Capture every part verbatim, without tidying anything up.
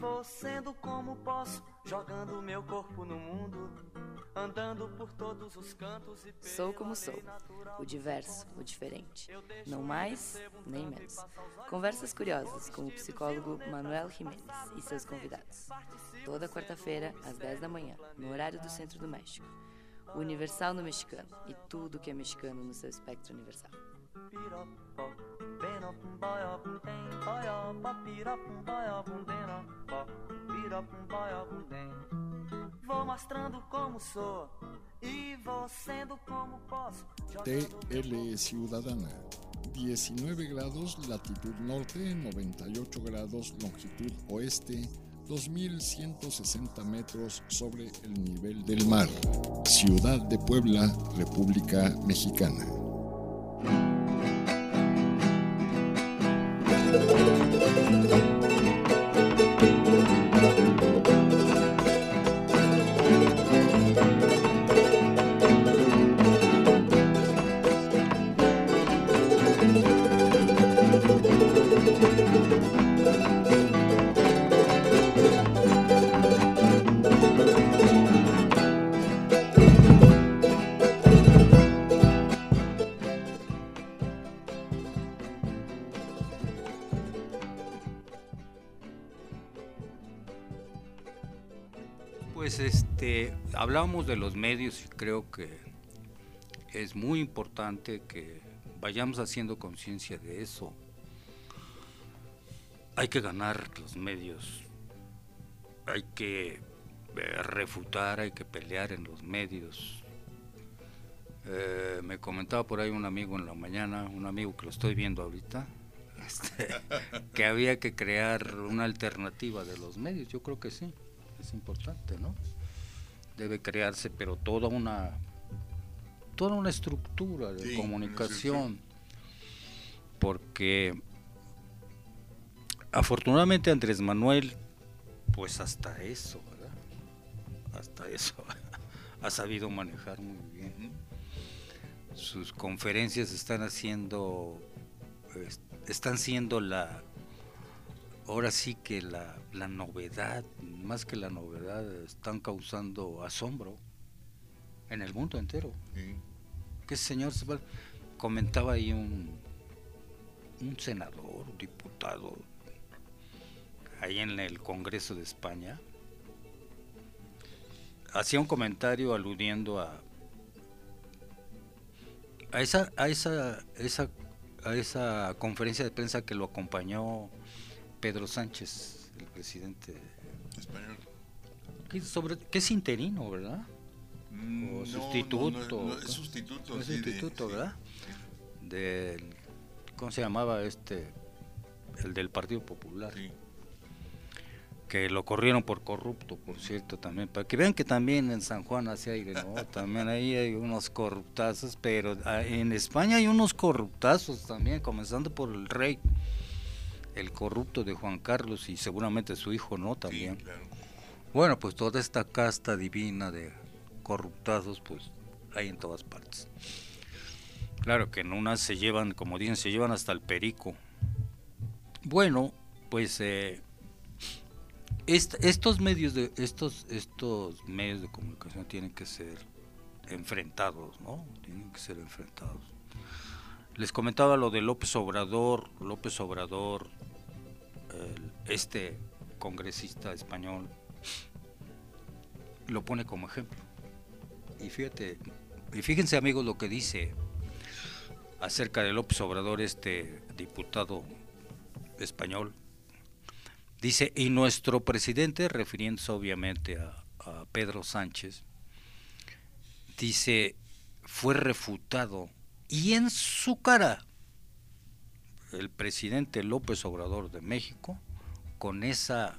vou sendo como posso, jogando meu corpo no mundo, andando por todos os cantos e Sou como sou, o diverso, o diferente, não mais nem menos. Conversas curiosas com o psicólogo Manuel Jiménez e seus convidados. Toda quarta-feira, às dez da manhã, no horário do Centro do México. O Universal no mexicano e tudo que é mexicano no seu espectro universal. Vou mostrando como sou e vou sendo como posso. T L Ciudadana, diecinueve grados latitud norte, noventa y ocho grados longitud oeste, dos mil ciento sesenta metros sobre el nivel del mar. Ciudad de Puebla, República Mexicana. Pues este, hablábamos de los medios y creo que es muy importante que vayamos haciendo conciencia de eso. Hay que ganar los medios, hay que eh, refutar, hay que pelear en los medios. Eh, me comentaba por ahí un amigo en la mañana, un amigo que lo estoy viendo ahorita, este, que había que crear una alternativa de los medios. Yo creo que sí. Es importante, ¿no? Debe crearse, pero toda una toda una estructura de sí, comunicación, sí, sí. Porque afortunadamente Andrés Manuel, pues hasta eso, ¿verdad? Hasta eso ha sabido manejar muy bien. Sus conferencias están haciendo, están siendo la ahora sí que la, la novedad, más que la novedad, están causando asombro en el mundo entero. Sí. Que señor, comentaba ahí un, un senador, un diputado, ahí en el Congreso de España, hacía un comentario aludiendo a a esa, a esa, esa, a esa conferencia de prensa que lo acompañó Pedro Sánchez, el presidente español, que, sobre, que es interino, ¿verdad? Mm, o sustituto, no, no, no, es sustituto, es sí, sustituto, de, ¿verdad? Sí. Del, ¿cómo se llamaba este? El del Partido Popular. Sí. Que lo corrieron por corrupto, por cierto, también, para que vean que también en San Juan hace aire, ¿no? También ahí hay unos corruptazos, pero en España hay unos corruptazos también, comenzando por el rey, el corrupto de Juan Carlos y seguramente su hijo, ¿no? También. Sí, claro. Bueno, pues toda esta casta divina de corruptados, pues hay en todas partes. Claro que en unas se llevan, como dicen, se llevan hasta el perico. Bueno, pues eh, est- estos medios de estos estos medios de comunicación tienen que ser enfrentados, ¿no? Tienen que ser enfrentados. Les comentaba lo de López Obrador, López Obrador, el, este congresista español, lo pone como ejemplo. Y fíjate, y fíjense amigos lo que dice acerca de López Obrador, este diputado español. Dice, y nuestro presidente, refiriéndose obviamente a, a Pedro Sánchez, dice, fue refutado. Y en su cara, el presidente López Obrador de México, con esa,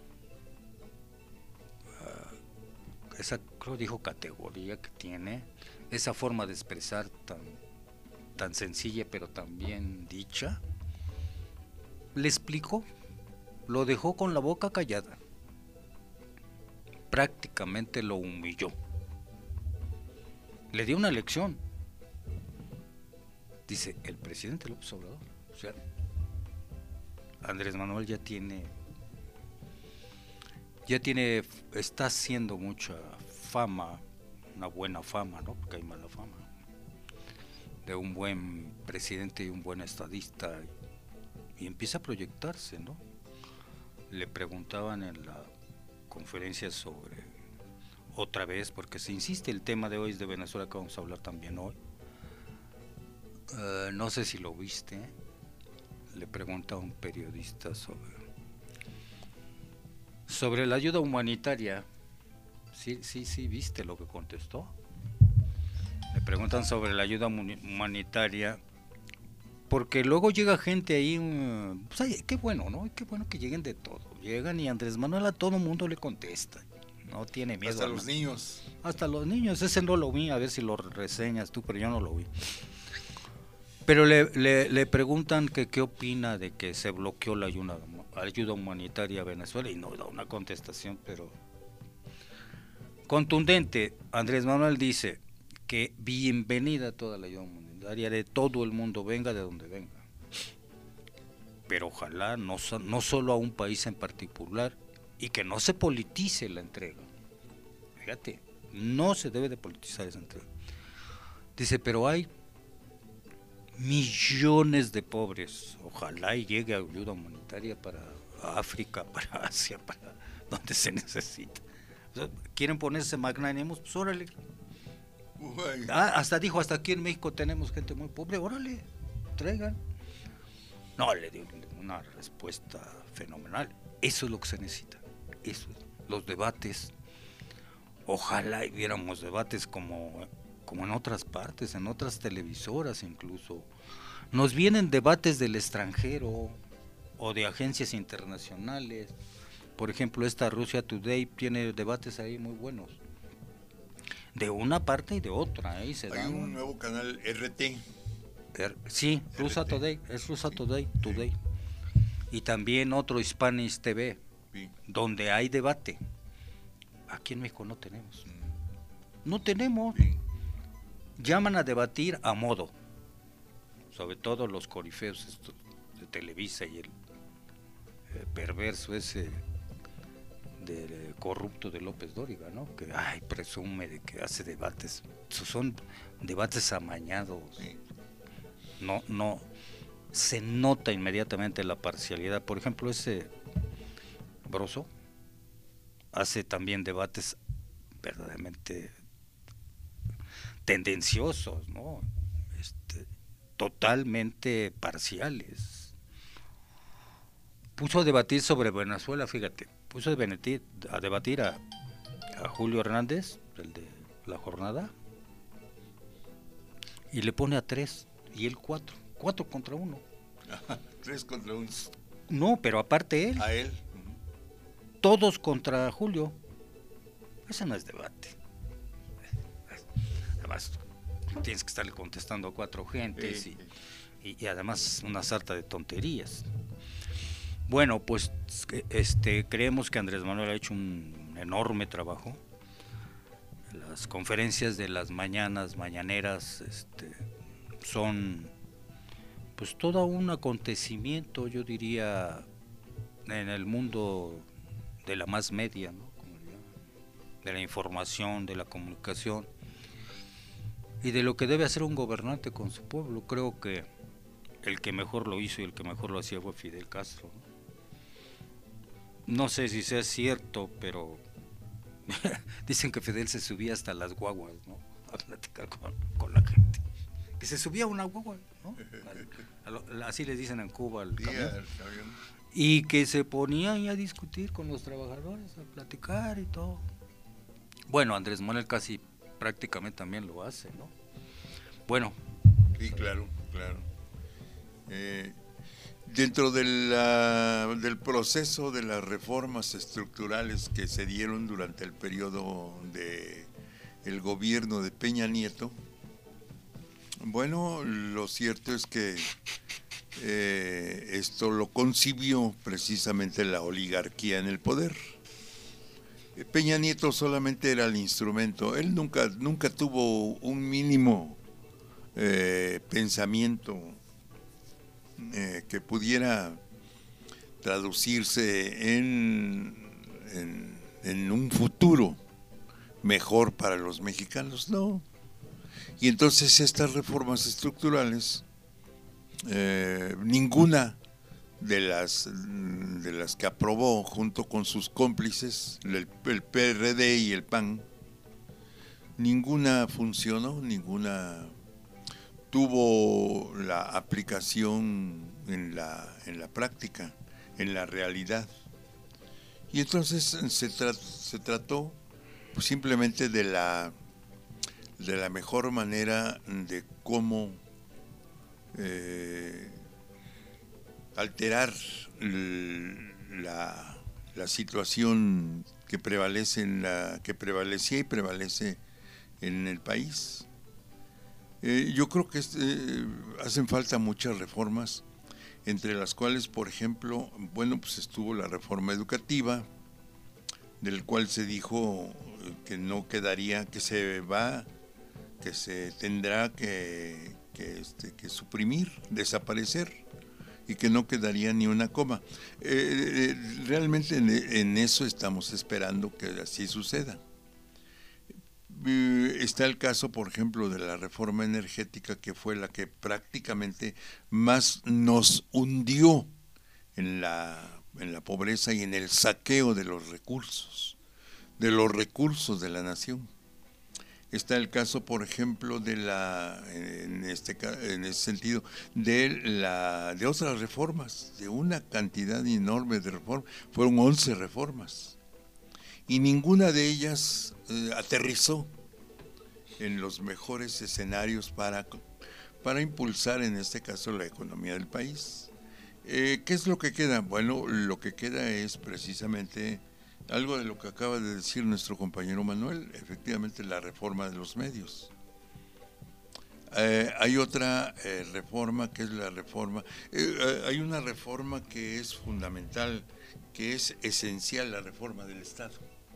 uh, esa, creo dijo, categoría que tiene, esa forma de expresar tan, tan sencilla pero también dicha, le explicó, lo dejó con la boca callada, prácticamente lo humilló, le dio una lección. Dice el presidente López Obrador, o sea, Andrés Manuel ya tiene ya tiene, está haciendo mucha fama, una buena fama, ¿no? Porque hay mala fama, de un buen presidente y un buen estadista, y empieza a proyectarse, ¿no? Le preguntaban en la conferencia sobre, otra vez, porque se insiste, el tema de hoy es de Venezuela, que vamos a hablar también hoy. Uh, no sé si lo viste, le pregunta a un periodista sobre sobre la ayuda humanitaria. Sí, sí, sí, ¿viste lo que contestó? Le preguntan sobre la ayuda humanitaria, porque luego llega gente ahí, um, pues, ay, qué bueno, ¿no? Qué bueno que lleguen de todo. Llegan y Andrés Manuel a todo mundo le contesta. No tiene miedo. Hasta los niños. Hasta los niños, ese no lo vi, a ver si lo reseñas tú, pero yo no lo vi. Pero le, le, le preguntan que qué opina de que se bloqueó la ayuda, ayuda humanitaria a Venezuela, y no da una contestación, pero contundente. Andrés Manuel dice que bienvenida toda la ayuda humanitaria de todo el mundo, venga de donde venga, pero ojalá no, no solo a un país en particular, y que no se politice la entrega. Fíjate, no se debe de politizar esa entrega. Dice, pero hay millones de pobres, ojalá y llegue ayuda humanitaria para África, para Asia, para donde se necesita. O sea, quieren ponerse magnánimos, pues órale. Ah, hasta dijo, hasta aquí en México tenemos gente muy pobre, órale, traigan. No, le dio una respuesta fenomenal. Eso es lo que se necesita. Eso, los debates. Ojalá y viéramos debates como, como en otras partes, en otras televisoras incluso. Nos vienen debates del extranjero o de agencias internacionales. Por ejemplo, esta Russia Today tiene debates ahí muy buenos. De una parte y de otra. Ahí se Hay dan un nuevo canal R T. Er, sí, Russia Today, es Russia Today, Today. Y también otro Spanish T V, sí, donde hay debate. Aquí en México no tenemos. No tenemos. Sí. Llaman a debatir a modo. Sobre todo los corifeos estos de Televisa y el eh, perverso ese de, de corrupto de López Dóriga, ¿no? Que ay, presume de que hace debates. Son debates amañados. Sí. No, no, se nota inmediatamente la parcialidad. Por ejemplo, ese Broso hace también debates verdaderamente tendenciosos, ¿no? Este, totalmente parciales. Puso a debatir sobre Venezuela, fíjate, puso a debatir a, debatir a, a Julio Hernández, el de La Jornada, y le pone a tres. Y él cuatro, cuatro contra uno. Tres contra uno. No, pero aparte él. A él. Todos contra Julio. Ese no es debate. Además, tienes que estarle contestando a cuatro gentes sí, y, y, y además una sarta de tonterías. Bueno, pues este creemos que Andrés Manuel ha hecho un enorme trabajo. Las conferencias de las mañanas, mañaneras, este son pues todo un acontecimiento, yo diría, en el mundo de la más media, ¿no? De la información, de la comunicación y de lo que debe hacer un gobernante con su pueblo. Creo que el que mejor lo hizo y el que mejor lo hacía fue Fidel Castro, ¿no? No sé si sea cierto, pero dicen que Fidel se subía hasta las guaguas, ¿no? A platicar con, con la gente. Que se subía una guagua, ¿no? Al, a, así les dicen en Cuba al camión. Y que se ponían a discutir con los trabajadores, a platicar y todo. Bueno, Andrés Manuel casi prácticamente también lo hace, ¿no? Bueno. Sí, claro, claro. Eh, dentro de la, del proceso de las reformas estructurales que se dieron durante el periodo de el gobierno de Peña Nieto, bueno, lo cierto es que eh, esto lo concibió precisamente la oligarquía en el poder. Peña Nieto solamente era el instrumento, él nunca, nunca tuvo un mínimo eh, pensamiento eh, que pudiera traducirse en, en en un futuro mejor para los mexicanos, no. Y entonces estas reformas estructurales, eh, ninguna de las de las que aprobó junto con sus cómplices, el, el P R D y el P A N, ninguna funcionó, ninguna tuvo la aplicación en la, en la práctica, en la realidad. Y entonces se, tra se trató pues, simplemente de la, de la mejor manera de cómo eh, alterar la, la situación que prevalece en la que prevalecía y prevalece en el país. Eh, yo creo que eh, hacen falta muchas reformas, entre las cuales, por ejemplo, bueno, pues estuvo la reforma educativa, del cual se dijo que no quedaría, que se va, que se tendrá que, que, este, que suprimir, desaparecer, y que no quedaría ni una coma. Eh, realmente en, en eso estamos esperando que así suceda. Está el caso, por ejemplo, de la reforma energética, que fue la que prácticamente más nos hundió en la, en la pobreza y en el saqueo de los recursos, de los recursos de la nación. Está el caso, por ejemplo, de la, en este, en ese sentido, de la, de otras reformas, de una cantidad enorme de reformas, fueron once reformas. Y ninguna de ellas eh, aterrizó en los mejores escenarios para, para impulsar, en este caso, la economía del país. Eh, ¿Qué es lo que queda? Bueno, lo que queda es precisamente algo de lo que acaba de decir nuestro compañero Manuel, efectivamente la reforma de los medios. Eh, hay otra eh, reforma que es la reforma, eh, hay una reforma que es fundamental, que es esencial, la reforma del Estado.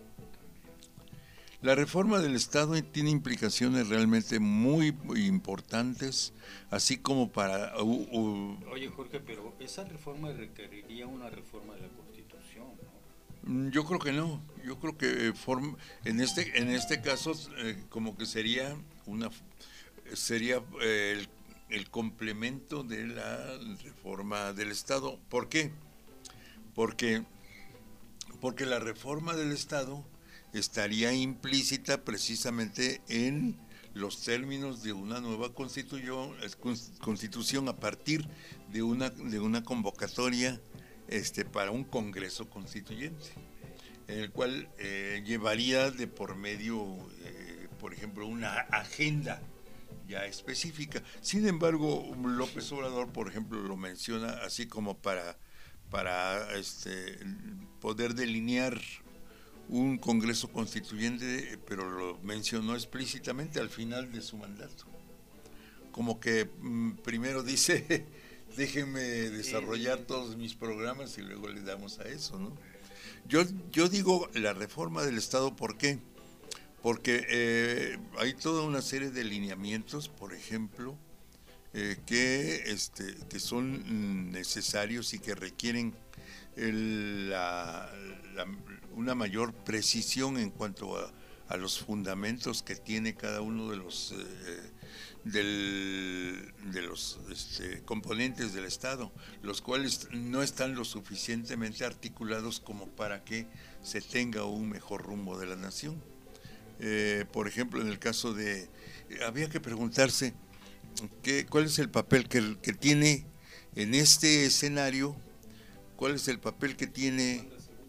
La reforma del Estado tiene implicaciones realmente muy, muy importantes, así como para... Uh, uh, Oye, Jorge, pero esa reforma requeriría una reforma de la Constitución, ¿no? Yo creo que no, yo creo que form, en este en este caso eh, como que sería una sería eh, el, el complemento de la reforma del Estado. ¿Por qué? Porque porque la reforma del Estado estaría implícita precisamente en los términos de una nueva constitución, constitución a partir de una de una convocatoria este para un Congreso Constituyente, en el cual eh, llevaría de por medio, eh, por ejemplo, una agenda ya específica. Sin embargo, López Obrador, por ejemplo, lo menciona así como para para este poder delinear un Congreso Constituyente, pero lo mencionó explícitamente al final de su mandato. Como que mm, primero dice, déjenme desarrollar todos mis programas y luego le damos a eso, ¿no? Yo, yo digo la reforma del Estado, ¿por qué? Porque eh, hay toda una serie de lineamientos, por ejemplo, eh, que, este, que son necesarios y que requieren el, la, la, una mayor precisión en cuanto a, a los fundamentos que tiene cada uno de los eh, del, de los este, componentes del Estado, los cuales no están lo suficientemente articulados como para que se tenga un mejor rumbo de la nación. Eh, por ejemplo, en el caso de, había que preguntarse qué, cuál es el papel que, que tiene en este escenario. ¿Cuál es el papel que tiene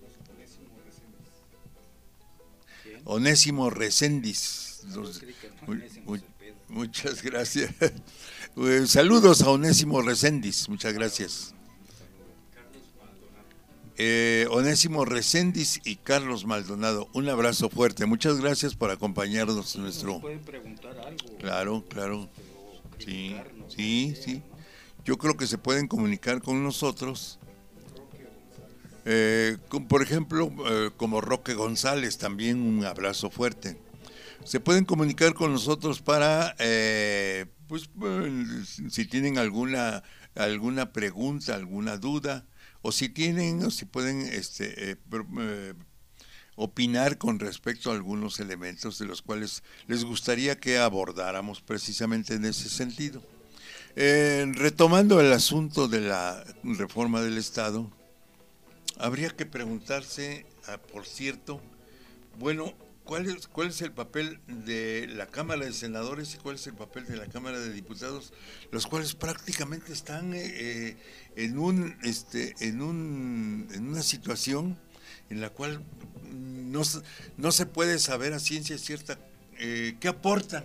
Onésimo Reséndiz? Los, muy, muy, muchas gracias. Saludos a Onésimo Reséndiz, muchas gracias. Eh, Onésimo Reséndiz y Carlos Maldonado, un abrazo fuerte. Muchas gracias por acompañarnos en nuestro. ¿Nos puede preguntar algo? Claro, claro. Sí, sí, sí. Yo creo que se pueden comunicar con nosotros. Eh, con, por ejemplo, eh, como Roque González, también un abrazo fuerte. Se pueden comunicar con nosotros para, eh, pues, si tienen alguna alguna pregunta, alguna duda, o si tienen, o si pueden, este, eh, opinar con respecto a algunos elementos de los cuales les gustaría que abordáramos precisamente en ese sentido. Eh, retomando el asunto de la reforma del Estado, habría que preguntarse, ah, por cierto, bueno, ¿cuál es, cuál es el papel de la Cámara de Senadores y cuál es el papel de la Cámara de Diputados, los cuales prácticamente están eh, en un, este, en un, en una situación en la cual no, no se puede saber a ciencia cierta eh, qué aportan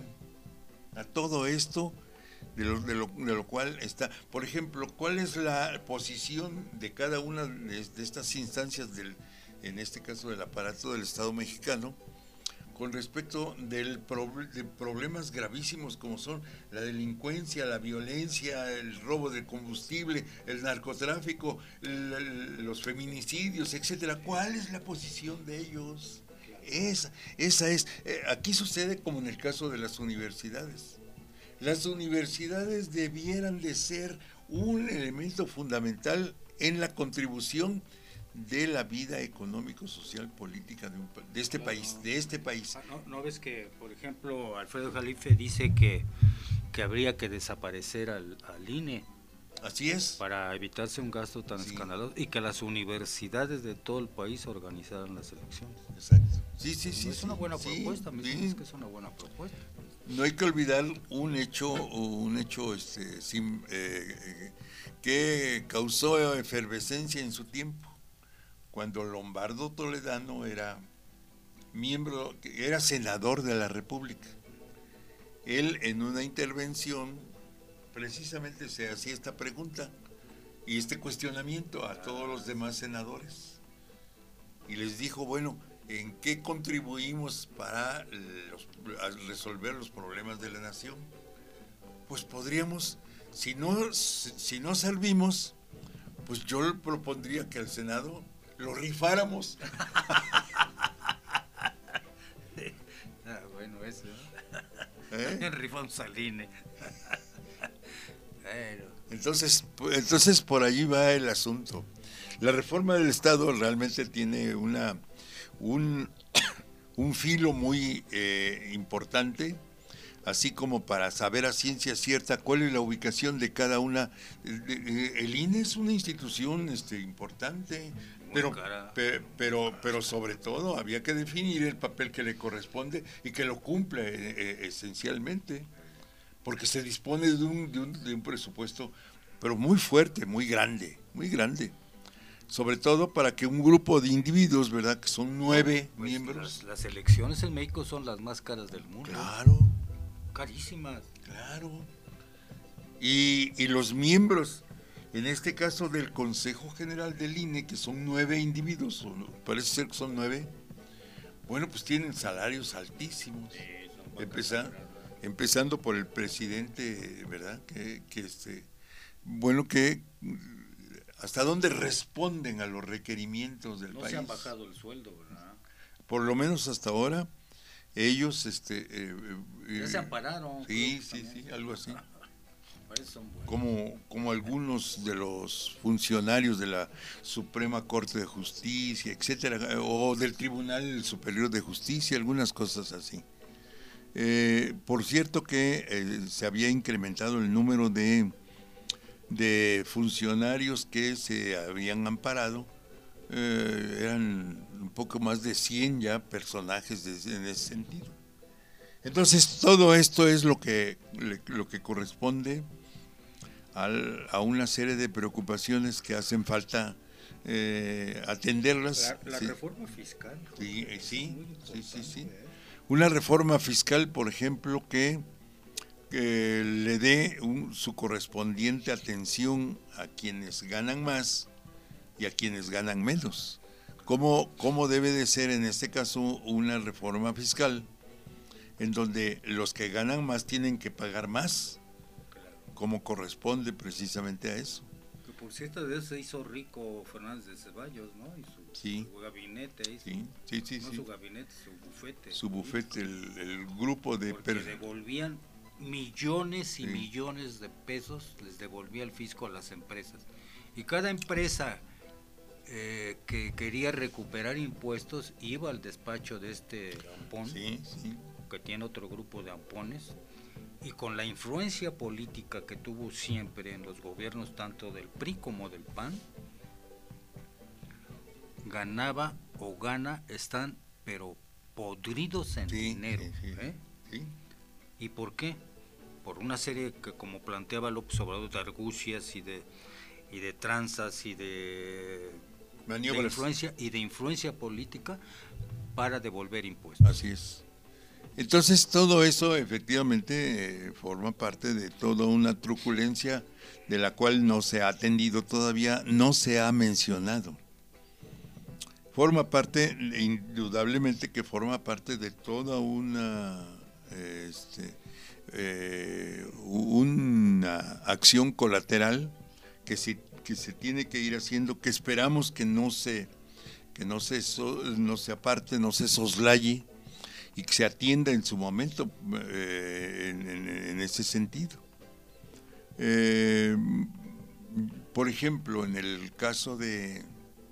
a todo esto, de lo, de, lo, de lo cual está, por ejemplo, cuál es la posición de cada una de, de estas instancias, del, en este caso del aparato del Estado mexicano, con respecto del pro, de problemas gravísimos como son la delincuencia, la violencia, el robo de combustible, el narcotráfico, el, el, los feminicidios, etcétera. ¿Cuál es la posición de ellos? Esa, esa es. Eh, aquí sucede como en el caso de las universidades. Las universidades debieran de ser un elemento fundamental en la contribución de la vida económico, social, política de, un, de este claro. país, de este país. ¿No, ¿No ves que, por ejemplo, Alfredo Jalife dice que, que habría que desaparecer al, al I N E? Así es. Para evitarse un gasto tan sí. escandaloso y que las universidades de todo el país organizaran las elecciones. Exacto. Sí, sí, sí. No es sí, una buena sí, propuesta, me sí. dices que es una buena propuesta. No hay que olvidar un hecho, un hecho este, sin, eh, que causó efervescencia en su tiempo, cuando Lombardo Toledano era miembro, era senador de la República. Él, en una intervención, precisamente se hacía esta pregunta y este cuestionamiento a todos los demás senadores, y les dijo, bueno, ¿en qué contribuimos para los, a resolver los problemas de la nación? Pues podríamos, si no, si no servimos, pues yo propondría que al Senado lo rifáramos. Ah, bueno, eso, ¿no? ¿Eh? Rifamos al I N E. Bueno. Entonces, entonces por allí va el asunto. La reforma del Estado realmente tiene una un, un filo muy eh, importante, así como para saber a ciencia cierta cuál es la ubicación de cada una. El I N E es una institución este, importante, pero, pe, pero, pero sobre todo había que definir el papel que le corresponde y que lo cumple eh, esencialmente, porque se dispone de un, de, un, de un presupuesto, pero muy fuerte, muy grande, muy grande. Sobre todo para que un grupo de individuos, ¿verdad?, que son nueve pues miembros. Las, las elecciones en México son las más caras del mundo. Claro. Carísimas. Claro. Y, y los miembros, en este caso del Consejo General del I N E, que son nueve individuos, o no, parece ser que son nueve, bueno, pues tienen salarios altísimos. Sí, Empeza, empezando por el presidente, ¿verdad?, que, que este, bueno, que hasta dónde responden a los requerimientos del no país. No se han bajado el sueldo, ¿verdad? Por lo menos hasta ahora, ellos... este eh, eh, Ya se ampararon. Sí, sí, sí, algo así. Son como, como algunos de los funcionarios de la Suprema Corte de Justicia, etcétera, o del Tribunal Superior de Justicia, algunas cosas así. Eh, por cierto que eh, se había incrementado el número de, de funcionarios que se habían amparado, eh, eran un poco más de cien ya personajes de, en ese sentido. Entonces todo esto es lo que, lo que corresponde al, a una serie de preocupaciones que hacen falta eh, atenderlas. La, la sí. reforma fiscal. Sí, eh, sí, sí, sí, sí. Una reforma fiscal, por ejemplo, que, que le dé un, su correspondiente atención a quienes ganan más y a quienes ganan menos. ¿Cómo, cómo debe de ser en este caso una reforma fiscal en donde los que ganan más tienen que pagar más, como corresponde precisamente a eso? Que por cierto, de eso se hizo rico Fernández de Ceballos, ¿no? Y su, sí. su gabinete, y su, sí, sí, sí, no sí. su gabinete, su bufete. Su bufete, el, el grupo de... Porque Per... devolvían millones y sí. millones de pesos, les devolvía el fisco a las empresas. Y cada empresa eh, que quería recuperar impuestos, iba al despacho de este Ampón, Sí, sí. que tiene otro grupo de ampones, y con la influencia política que tuvo siempre en los gobiernos tanto del P R I como del P A N, ganaba o gana, están pero podridos en Sí, dinero. sí, sí, ¿eh? sí. ¿Y por qué? Por una serie que, como planteaba López Obrador, de argucias y de y de tranzas y de, de Maniobras. influencia y de influencia política para devolver impuestos. Así es. Entonces todo eso efectivamente eh, forma parte de toda una truculencia de la cual no se ha atendido todavía, no se ha mencionado. Forma parte, indudablemente que forma parte de toda una, este, eh, una acción colateral que se, que se tiene que ir haciendo, que esperamos que no se, que no se, so, no se aparte, no se soslaye, y que se atienda en su momento eh, en, en, en ese sentido. Eh, por ejemplo, en el caso de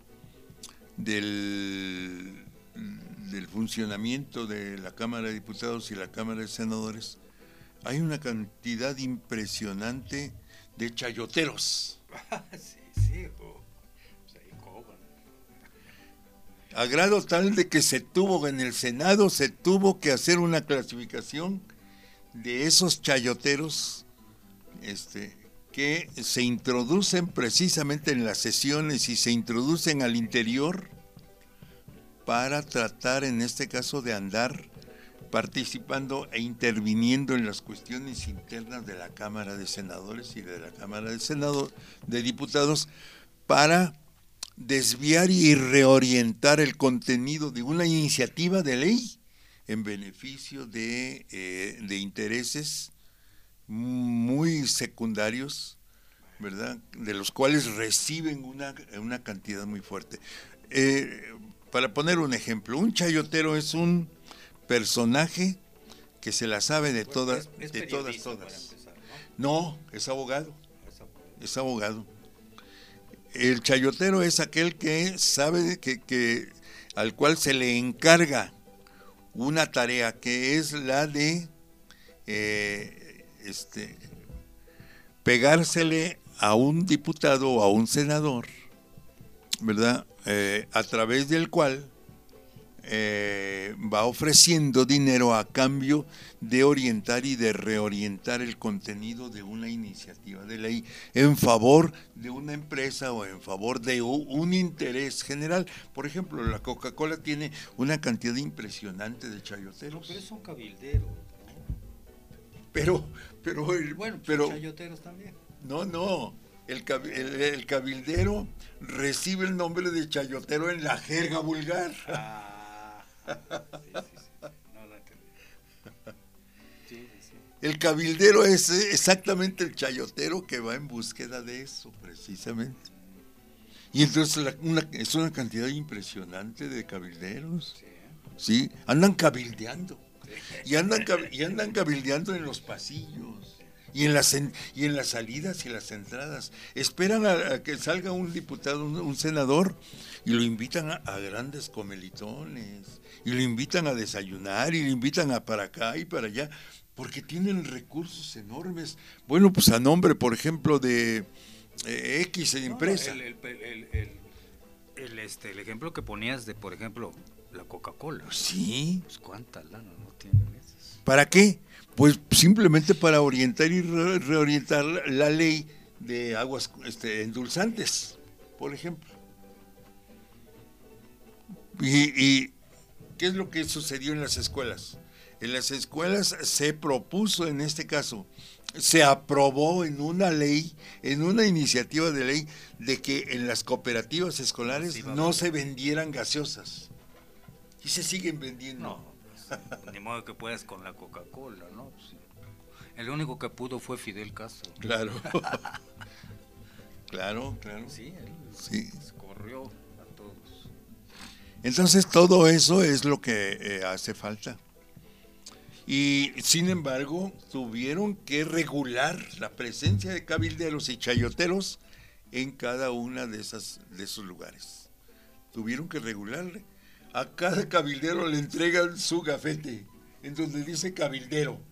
del, del funcionamiento de la Cámara de Diputados y la Cámara de Senadores, hay una cantidad impresionante de chayoteros. sí, sí, oh, se cobran. A grado tal de que se tuvo en el Senado, se tuvo que hacer una clasificación de esos chayoteros este, que se introducen precisamente en las sesiones y se introducen al interior para tratar, en este caso, de andar participando e interviniendo en las cuestiones internas de la Cámara de Senadores y de la Cámara de Senado, de Diputados, para desviar y reorientar el contenido de una iniciativa de ley en beneficio de, eh, de intereses muy secundarios, ¿verdad?, de los cuales reciben una, una cantidad muy fuerte. Eh, para poner un ejemplo, un chayotero es un personaje que se la sabe de todas, es, es de todas, todas. Para empezar, ¿no? no, es abogado, es abogado. es abogado. El chayotero es aquel que sabe que, que al cual se le encarga una tarea que es la de eh, este, pegársele a un diputado o a un senador, ¿verdad? Eh, a través del cual eh, va ofreciendo dinero a cambio de orientar y de reorientar el contenido de una iniciativa de ley en favor de una empresa o en favor de un interés general. Por ejemplo, la Coca-Cola tiene una cantidad impresionante de chayoteros. No, pero son cabilderos, ¿no? Pero, pero, el, bueno, pues pero chayoteros también. No, no. El, el, el cabildero recibe el nombre de chayotero en la jerga vulgar. Ah, sí, sí, sí. No lo entendí. Sí, sí. El cabildero es exactamente el chayotero que va en búsqueda de eso, precisamente. Y entonces la, una, es una cantidad impresionante de cabilderos. Sí, sí, andan cabildeando. Y andan, y andan cabildeando en los pasillos. Y en, las, y en las salidas y las entradas. Esperan a, a que salga un diputado, un, un senador, y lo invitan a, a grandes comelitones, y lo invitan a desayunar, y lo invitan a para acá y para allá, porque tienen recursos enormes. Bueno, pues a nombre, por ejemplo, de eh, X empresa. No, el, el, el, el, el, este, el ejemplo que ponías de, por ejemplo, la Coca-Cola. Sí. Pues cuánta lana no tienen esas. ¿Para qué? Pues simplemente para orientar y re reorientar la ley de aguas este, endulzantes, por ejemplo. Y, y ¿qué es lo que sucedió en las escuelas? En las escuelas se propuso, en este caso, se aprobó en una ley, en una iniciativa de ley, de que en las cooperativas escolares sí, no se vendieran gaseosas. Y se siguen vendiendo. No. Ni modo que puedas con la Coca-Cola, ¿no? Pues, el único que pudo fue Fidel Castro. Claro. Claro, claro. Sí, él sí. corrió a todos. Entonces todo eso es lo que eh, hace falta. Y sin embargo, tuvieron que regular la presencia de cabilderos y chayoteros en cada una de esas de esos lugares. Tuvieron que regularle. A cada cabildero le entregan su gafete, en donde dice cabildero.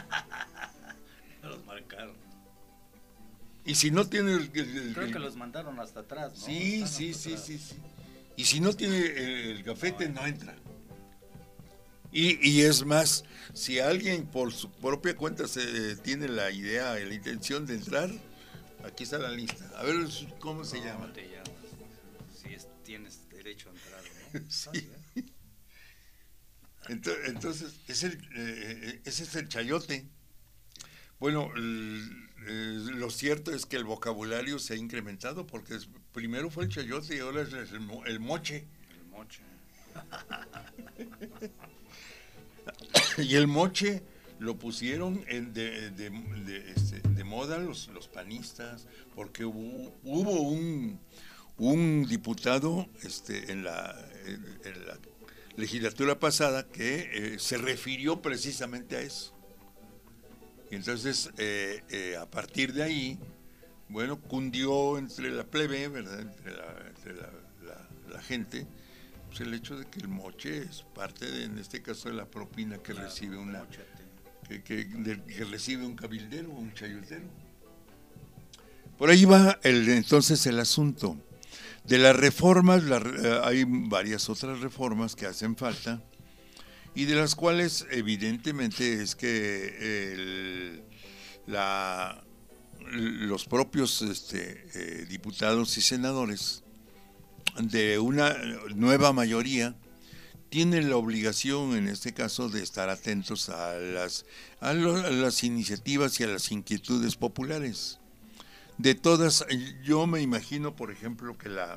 Los marcaron. Y si no tiene el, el, el, Creo el, que los mandaron hasta atrás, ¿no? Sí, Están sí, hasta sí, atrás. sí, sí. Y si no tiene el, el gafete, no entra. Y, y es más, si alguien por su propia cuenta se tiene la idea, la intención de entrar, aquí está la lista. A ver, ¿cómo se No, llama? te llamas. Si es, tienes derecho a entrar, ¿no? Sí. Entonces, entonces es el, eh, ese es el chayote. Bueno, el, eh, lo cierto es que el vocabulario se ha incrementado porque es, primero fue el chayote y ahora es el, mo- el moche. El moche. Y el moche lo pusieron en de, de, de, este, de moda los, los panistas, porque hubo, hubo un, un diputado este, en, la, en, en la legislatura pasada que eh, se refirió precisamente a eso. Y entonces, eh, eh, a partir de ahí, bueno, cundió entre la plebe, ¿verdad? Entre la, entre la, la, la gente, pues el hecho de que el moche es parte, de, en este caso, de la propina que Claro, recibe una móchate. que, que, de, que recibe un cabildero o un chayotero. Por ahí va el, entonces el asunto. De las reformas, la, eh, hay varias otras reformas que hacen falta, y de las cuales evidentemente es que el, la, los propios este, eh, diputados y senadores de una nueva mayoría tienen la obligación, en este caso, de estar atentos a las, a, lo, a las iniciativas y a las inquietudes populares. De todas, yo me imagino, por ejemplo, que la,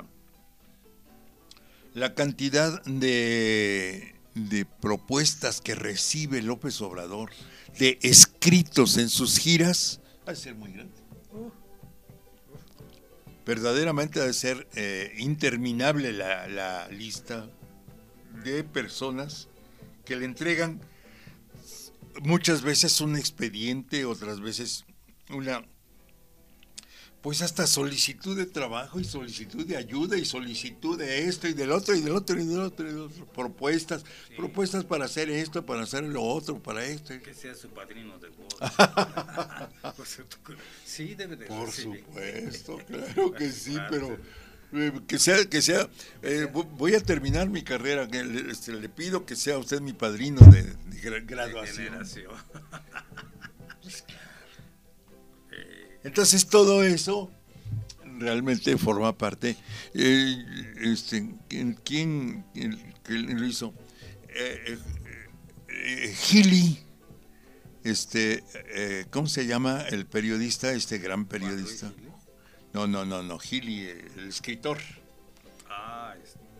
la cantidad de, de propuestas que recibe López Obrador, de escritos en sus giras, va a ser muy grande. Verdaderamente ha de ser eh, interminable la, la lista de personas que le entregan muchas veces un expediente, otras veces una, pues hasta solicitud de trabajo y solicitud de ayuda y solicitud de esto y del otro y del otro y del otro, y del otro. propuestas, sí. propuestas para hacer esto, para hacer lo otro, para esto. Que sea su padrino de boda. Sí, debe de Por sí. supuesto, claro que sí, pero eh, que sea, que sea, eh, voy a terminar mi carrera, que le, este, le pido que sea usted mi padrino de, de graduación. De Entonces todo eso realmente forma parte. Eh, este, ¿Quién, quién, quién lo hizo? Eh, eh, Gili, este, eh, ¿cómo se llama el periodista, este gran periodista? No, no, no, no, Gili, el escritor. Ah,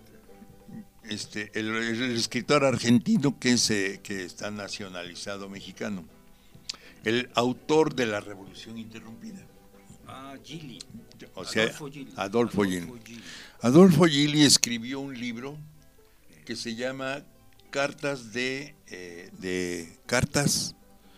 este. Este, el, el escritor argentino que se, que está nacionalizado mexicano. El autor de La Revolución Interrumpida. Ah, Gili. O sea, Adolfo Gili. Adolfo Gili. Adolfo Gili. Adolfo Gili escribió un libro que se llama Cartas de, eh, de Cartas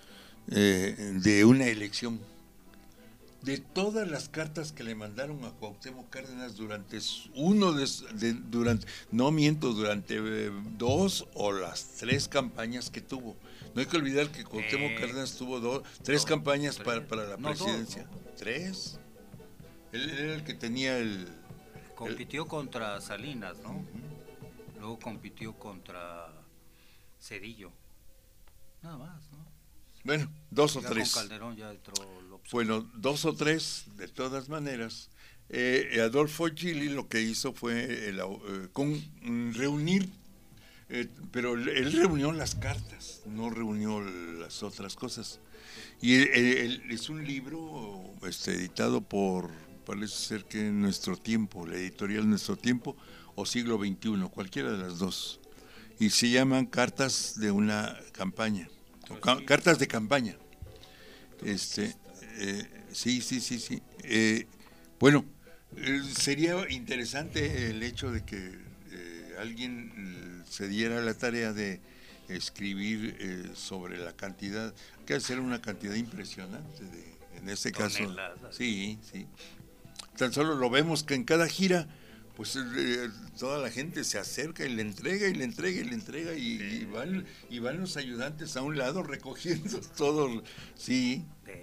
eh, de una elección. De todas las cartas que le mandaron a Cuauhtémoc Cárdenas durante uno de, de durante no miento durante eh, dos o las tres campañas que tuvo. No hay que olvidar que Cuauhtémoc eh, Cárdenas tuvo dos, tres no, campañas tres, para, para la no, presidencia. Dos, no. ¿Tres? Él era el que tenía el... Compitió el, contra Salinas, ¿no? Uh-huh. Luego compitió contra Cedillo. Nada más, ¿no? Bueno, dos o ya tres. Con Calderón ya entró López. Bueno, dos o tres, de todas maneras. Eh, Adolfo Gili lo que hizo fue el, eh, con, reunir, eh, pero él reunió las cartas, no reunió las otras cosas. Y él, él, es un libro este, editado por, parece ser que en Nuestro Tiempo, la editorial Nuestro Tiempo, o Siglo veintiuno, cualquiera de las dos. Y se llaman Cartas de una campaña. Ca- cartas de campaña. Este, eh, sí, sí, sí, sí. Eh, bueno, eh, sería interesante el hecho de que eh, alguien se diera la tarea de escribir eh, sobre la cantidad, que hacer una cantidad impresionante de, en este caso. Toneladas. Sí, sí. tan solo lo vemos que en cada gira, pues eh, toda la gente se acerca y le entrega y le entrega y le entrega y, sí. y, van, y van los ayudantes a un lado recogiendo todo, sí.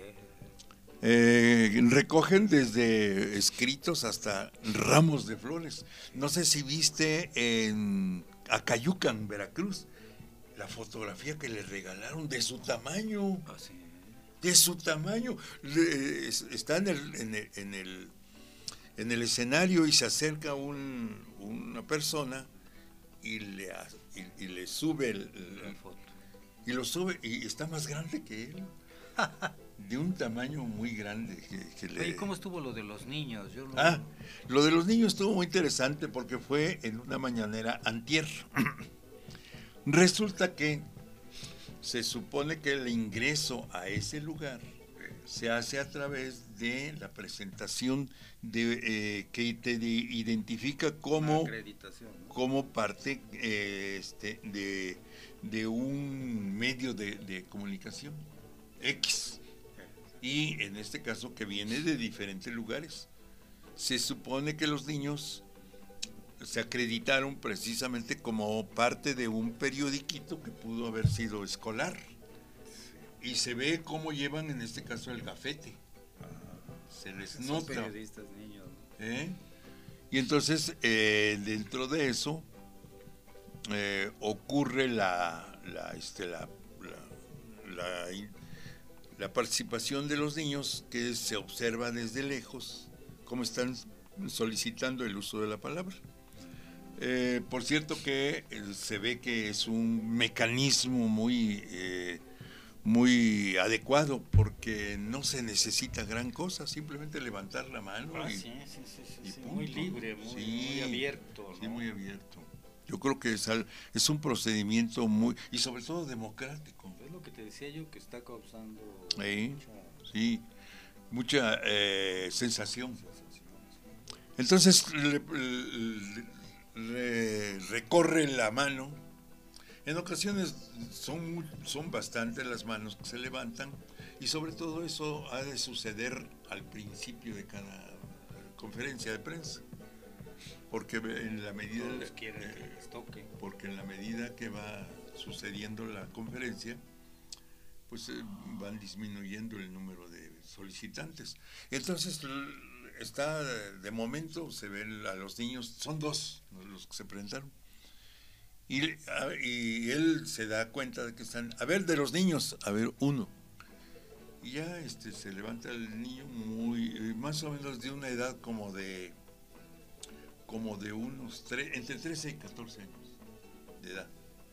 Eh, recogen desde escritos hasta ramos de flores. No sé si viste en Acayucan, Veracruz, la fotografía que le regalaron de su tamaño. Ah, sí. De su tamaño. Le, está en el, en el, en el, en el escenario y se acerca un, una persona y le, y, y le sube el, el, foto. Y lo sube y está más grande que él. De un tamaño muy grande. Que, que le... ¿Y cómo estuvo lo de los niños? Yo lo... Ah, lo de los niños estuvo muy interesante porque fue en una mañanera antier. Resulta que se supone que el ingreso a ese lugar se hace a través de la presentación de eh, que te identifica como, ¿no? como parte eh, este, de, de un medio de, de comunicación X. Y en este caso que viene de diferentes lugares. Se supone que los niños se acreditaron precisamente como parte de un periodiquito que pudo haber sido escolar. Y se ve cómo llevan en este caso el gafete. Se les Son nota. periodistas niños. ¿Eh? Y entonces eh, dentro de eso eh, ocurre la la, este, la, la, la la participación de los niños, que se observa desde lejos cómo están solicitando el uso de la palabra. Eh, por cierto que eh, se ve que es un mecanismo muy, eh, muy adecuado, porque no se necesita gran cosa, simplemente levantar la mano. Ah, y, sí, sí, sí, sí, y sí, punto. Muy libre, muy, sí, muy abierto, ¿no? Sí, muy abierto. Yo creo que es, al, es un procedimiento muy, y sobre todo democrático. Es lo que te decía yo, que está causando ¿Eh? mucha, sí, mucha eh, sensación. Entonces le, le, le recorre la mano. En ocasiones son, son bastantes las manos que se levantan, y sobre todo eso ha de suceder al principio de cada conferencia de prensa. Porque en la medida Todos quieren eh, que les toque. porque en la medida que va sucediendo la conferencia, pues eh, van disminuyendo el número de solicitantes. Entonces está de momento se ven a los niños, son dos los que se presentaron, y, a, y él se da cuenta de que están, a ver, de los niños, a ver, uno. Y ya este se levanta el niño muy más o menos de una edad como de como de unos tres, entre trece y catorce años de edad.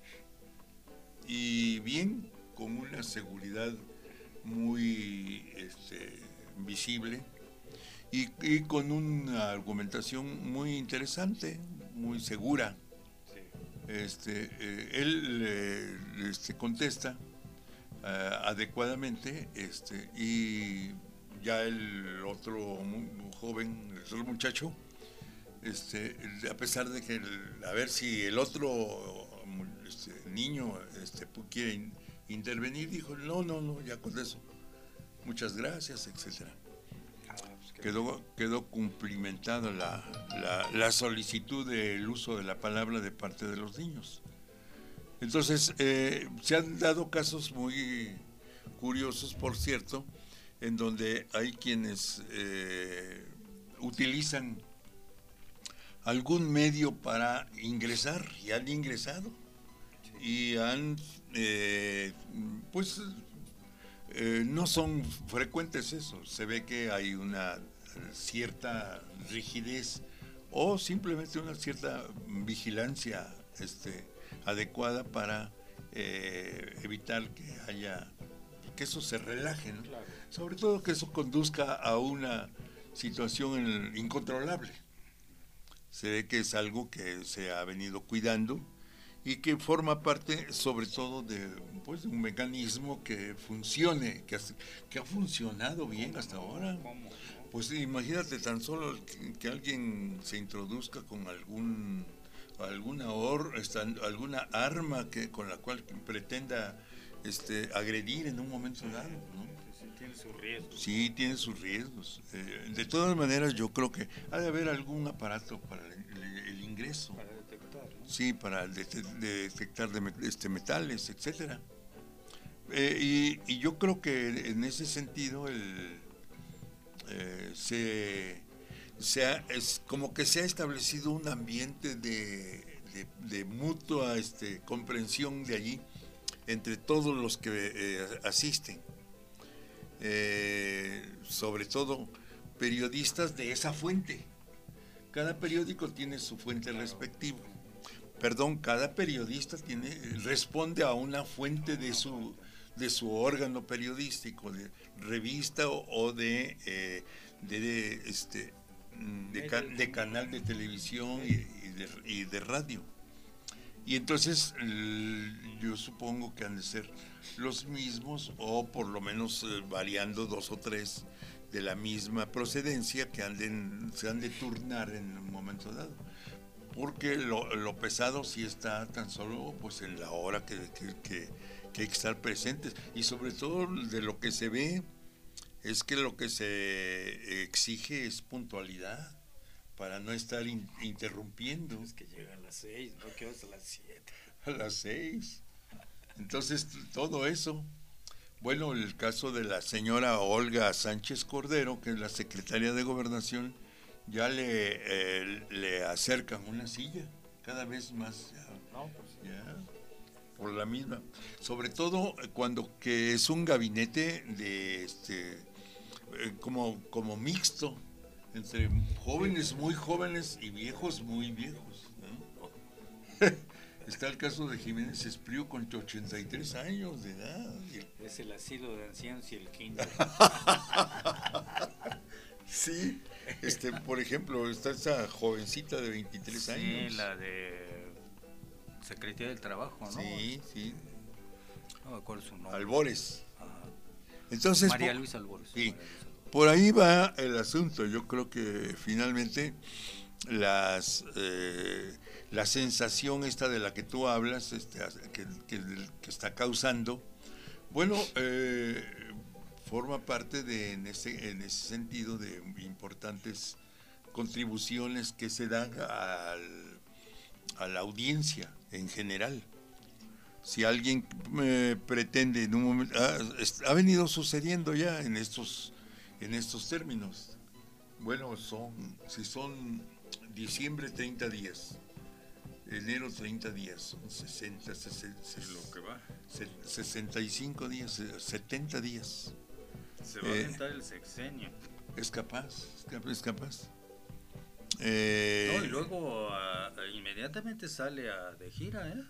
Y bien, con una seguridad muy este, visible y, y con una argumentación muy interesante, muy segura. Sí. Este, eh, él eh, este, contesta uh, adecuadamente este, y ya el otro joven, el otro muchacho, Este, a pesar de que, el, a ver si el otro este, niño este, quiere in, intervenir, dijo, no, no, no, ya con eso, muchas gracias, etcétera. Ah, pues quedó, quedó cumplimentada la, la, la solicitud del uso de la palabra de parte de los niños. Entonces, eh, se han dado casos muy curiosos, por cierto, en donde hay quienes eh, utilizan algún medio para ingresar, y han ingresado, sí. y han, eh, pues, eh, no son frecuentes eso, se ve que hay una cierta rigidez o simplemente una cierta vigilancia este, adecuada para eh, evitar que haya, que eso se relaje, ¿no? Claro. Sobre todo que eso conduzca a una situación incontrolable. Se ve que es algo que se ha venido cuidando y que forma parte sobre todo de, pues, de un mecanismo que funcione, que, has, que ha funcionado bien hasta ahora. Pues imagínate tan solo que, que alguien se introduzca con algún alguna or, esta, alguna arma que con la cual pretenda este, agredir en un momento dado, ¿no? Sí, tiene sus riesgos. Sí, tiene sus riesgos. Eh, de todas maneras, yo creo que ha de haber algún aparato para el, el, el ingreso. Para detectar, ¿no? Sí, para de, de detectar de, este, metales, etcétera. Eh, y, y yo creo que en ese sentido el, eh, se, se ha, es como que se ha establecido un ambiente de, de, de mutua este, comprensión de allí entre todos los que eh, asisten, eh, sobre todo periodistas de esa fuente. Cada periódico tiene su fuente respectiva. Perdón, cada periodista tiene responde a una fuente de su de su órgano periodístico, de revista o, o de, eh, de, de este de, ca, de canal de televisión y, y, de, y de radio. Y entonces yo supongo que han de ser los mismos, o por lo menos eh, variando dos o tres de la misma procedencia, que anden, se han de turnar en un momento dado. Porque lo, lo pesado sí está tan solo pues en la hora que, que, que, que hay que estar presentes. Y sobre todo de lo que se ve es que lo que se exige es puntualidad, para no estar in, interrumpiendo. Es que llega a las seis, no que es a las siete. A las seis. Entonces, todo eso. Bueno, el caso de la señora Olga Sánchez Cordero, que es la secretaria de Gobernación, ya le, eh, le acercan una silla, cada vez más. Ya, no, pues, ya, por la misma. Sobre todo cuando que es un gabinete de este eh, como, como mixto, entre jóvenes muy jóvenes y viejos muy viejos, ¿no? Está el caso de Jiménez Espriu con ochenta y tres años de edad. Es el asilo de ancianos y el quinto. Sí, este, por ejemplo, está esa jovencita de veintitrés años. Sí, la de Secretaría del Trabajo, ¿no? Sí, sí. No me acuerdo su nombre. Albores. Ajá. Entonces, María por, Luisa Albores. Sí, María Luisa Albores. Por ahí va el asunto. Yo creo que finalmente las eh, la sensación esta de la que tú hablas, este, que, que, que está causando, bueno, eh, forma parte de, en ese, en ese sentido, de importantes contribuciones que se dan al, a la audiencia en general. Si alguien eh, pretende en un momento, ah, ha venido sucediendo ya en estos, en estos términos. Bueno, son, si son diciembre treinta días, enero treinta días, son sesenta, sesenta, es lo que va. sesenta y cinco días, setenta días. Se va eh, a sentar el sexenio. Es capaz, es capaz. Es capaz. Eh, no, y luego uh, inmediatamente sale a, de gira, ¿eh?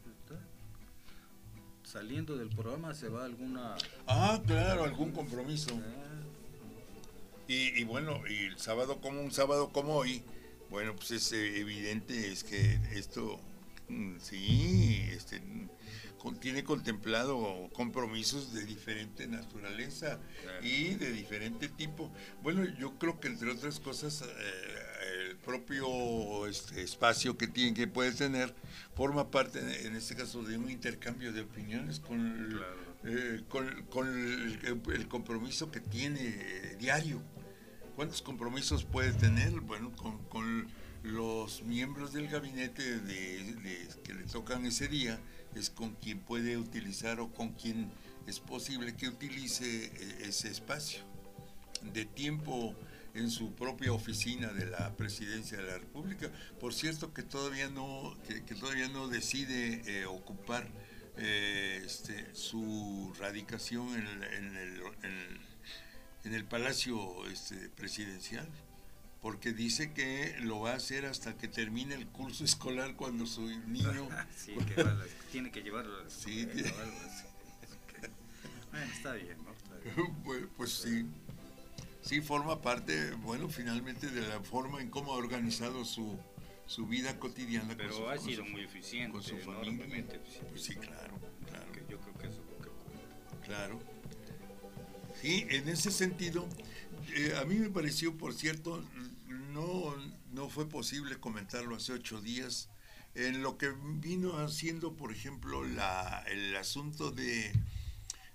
Saliendo del programa se va a alguna... Ah, claro, algún compromiso. Y, y bueno, y el sábado como un sábado como hoy, bueno, pues es evidente es que esto, sí, este, tiene contemplado compromisos de diferente naturaleza, claro, y de diferente tipo. Bueno, yo creo que entre otras cosas, eh, el propio este, espacio que tiene, que puede tener, forma parte, en este caso, de un intercambio de opiniones con el, claro, eh, con, con el, el compromiso que tiene eh, diario. ¿Cuántos compromisos puede tener? Bueno, con, con los miembros del gabinete de, de, que le tocan ese día, es con quien puede utilizar o con quien es posible que utilice ese espacio de tiempo en su propia oficina de la Presidencia de la República. Por cierto, que todavía no, que, que todavía no decide eh, ocupar eh, este, su radicación en el, en el, en el en el Palacio este, Presidencial, porque dice que lo va a hacer hasta que termine el curso escolar, cuando su niño... sí, que va, tiene que llevarlo a la sí, escuela, o algo así. Bueno, está bien, ¿no? Está bien. Pues, pues sí, sí forma parte, bueno, finalmente de la forma en cómo ha organizado su, su vida cotidiana. Pero con su, ha con sido su, muy eficiente, con su familia. Eficiente. Pues sí, claro, claro. Que yo creo que eso es lo que cuenta. Claro. Sí, en ese sentido, eh, a mí me pareció, por cierto, no, no fue posible comentarlo hace ocho días, en lo que vino haciendo, por ejemplo, la, el asunto de,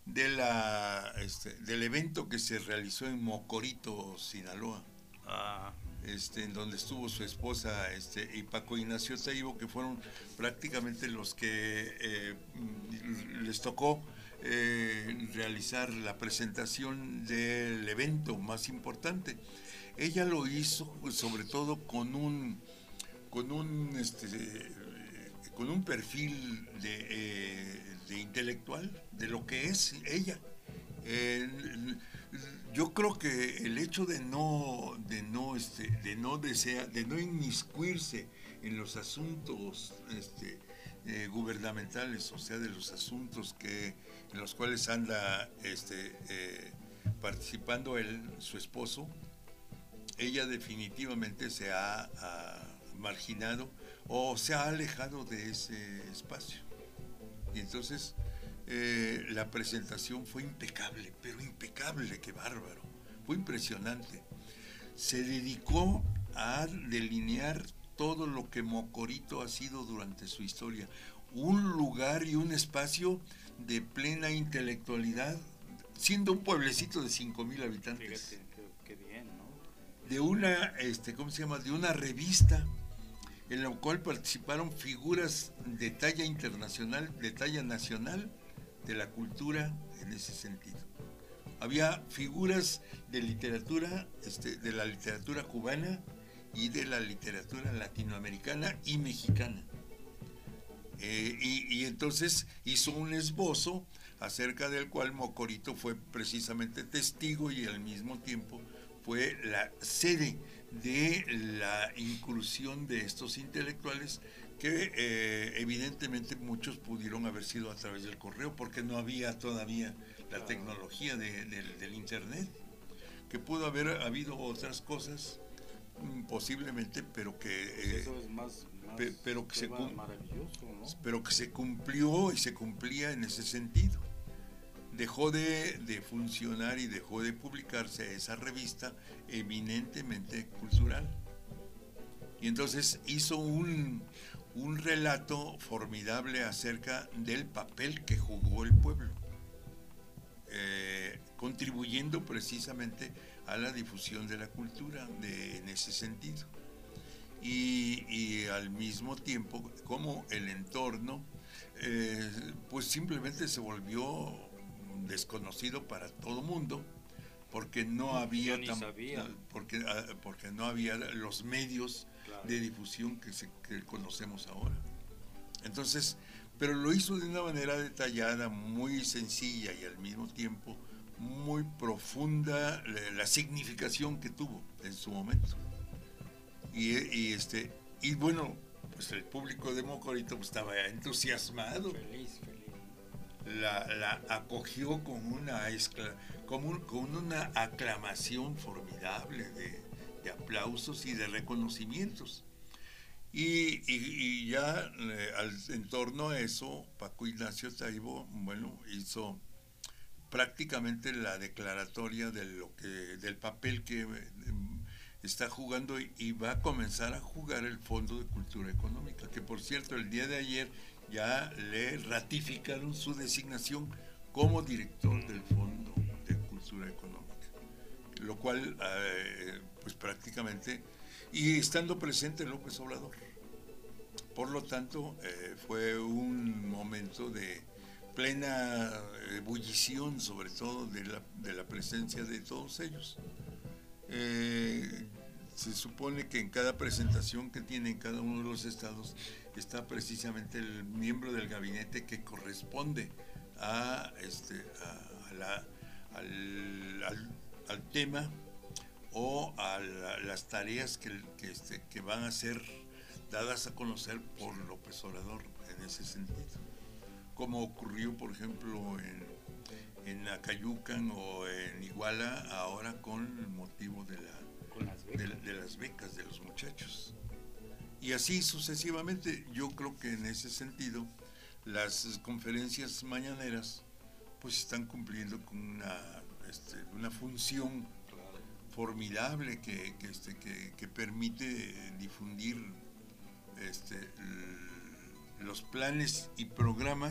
de la, este, del evento que se realizó en Mocorito, Sinaloa. Ah. Este, en donde estuvo su esposa este, y Paco Ignacio Taibo, que fueron prácticamente los que eh, les tocó eh, realizar la presentación del evento más importante. Ella lo hizo pues, sobre todo con un con un este, con un perfil de, eh, de intelectual de lo que es ella. Eh, yo creo que el hecho de no de no este de no desear de no inmiscuirse en los asuntos este eh, gubernamentales, o sea, de los asuntos que en los cuales anda este eh, participando él, su esposo, ella definitivamente se ha, ha marginado o se ha alejado de ese espacio. Y entonces Eh, la presentación fue impecable, pero impecable, qué bárbaro, fue impresionante. Se dedicó a delinear todo lo que Mocorito ha sido durante su historia, un lugar y un espacio de plena intelectualidad, siendo un pueblecito de cinco mil habitantes. Fíjate, qué, qué bien, ¿no? De una, este, ¿cómo se llama? De una revista en la cual participaron figuras de talla internacional, de talla nacional, de la cultura en ese sentido. Había figuras de literatura, este, de la literatura cubana y de la literatura latinoamericana y mexicana. Eh, y, y entonces hizo un esbozo acerca del cual Mocorito fue precisamente testigo y al mismo tiempo fue la sede de la inclusión de estos intelectuales que eh, evidentemente muchos pudieron haber sido a través del correo porque no había todavía la tecnología de, de, del internet, que pudo haber habido otras cosas posiblemente, pero que eh, eso es más, más pe, pero que se maravilloso, ¿no? pero que se cumplió y se cumplía en ese sentido. Dejó de, de funcionar y dejó de publicarse esa revista eminentemente cultural. Y entonces hizo un, un relato formidable acerca del papel que jugó el pueblo, eh, contribuyendo precisamente a la difusión de la cultura de, en ese sentido. Y, y al mismo tiempo, como el entorno, eh, pues simplemente se volvió desconocido para todo mundo, porque no había Yo ni sabía. porque porque no había los medios claro. de difusión que, se, que conocemos ahora. Entonces, pero lo hizo de una manera detallada, muy sencilla y al mismo tiempo muy profunda la, la significación que tuvo en su momento. Y, y este y bueno, pues el público de Mocorito pues, estaba entusiasmado. Feliz, feliz. La, la acogió con una, escla, con, un, con una aclamación formidable de, de aplausos y de reconocimientos. Y, y, y ya eh, al, en torno a eso, Paco Ignacio Taibo, bueno, hizo prácticamente la declaratoria de lo que, del papel que eh, está jugando y, y va a comenzar a jugar el Fondo de Cultura Económica, que por cierto el día de ayer ya le ratificaron su designación como director del Fondo de Cultura Económica, lo cual eh, pues prácticamente, y estando presente López Obrador, por lo tanto eh, fue un momento de plena ebullición, sobre todo de la, de la presencia de todos ellos. Eh, se supone que en cada presentación que tiene en cada uno de los estados está precisamente el miembro del gabinete que corresponde a este a, a la, al, al, al tema o a la, las tareas que, que, este, que van a ser dadas a conocer por López Obrador en ese sentido, como ocurrió por ejemplo en, en Acayucan o en Iguala ahora con el motivo de, la, las de, de las becas de los muchachos. Y así sucesivamente. Yo creo que en ese sentido las conferencias mañaneras pues están cumpliendo con una, este, una función formidable que, que, este, que, que permite difundir este, los planes y programas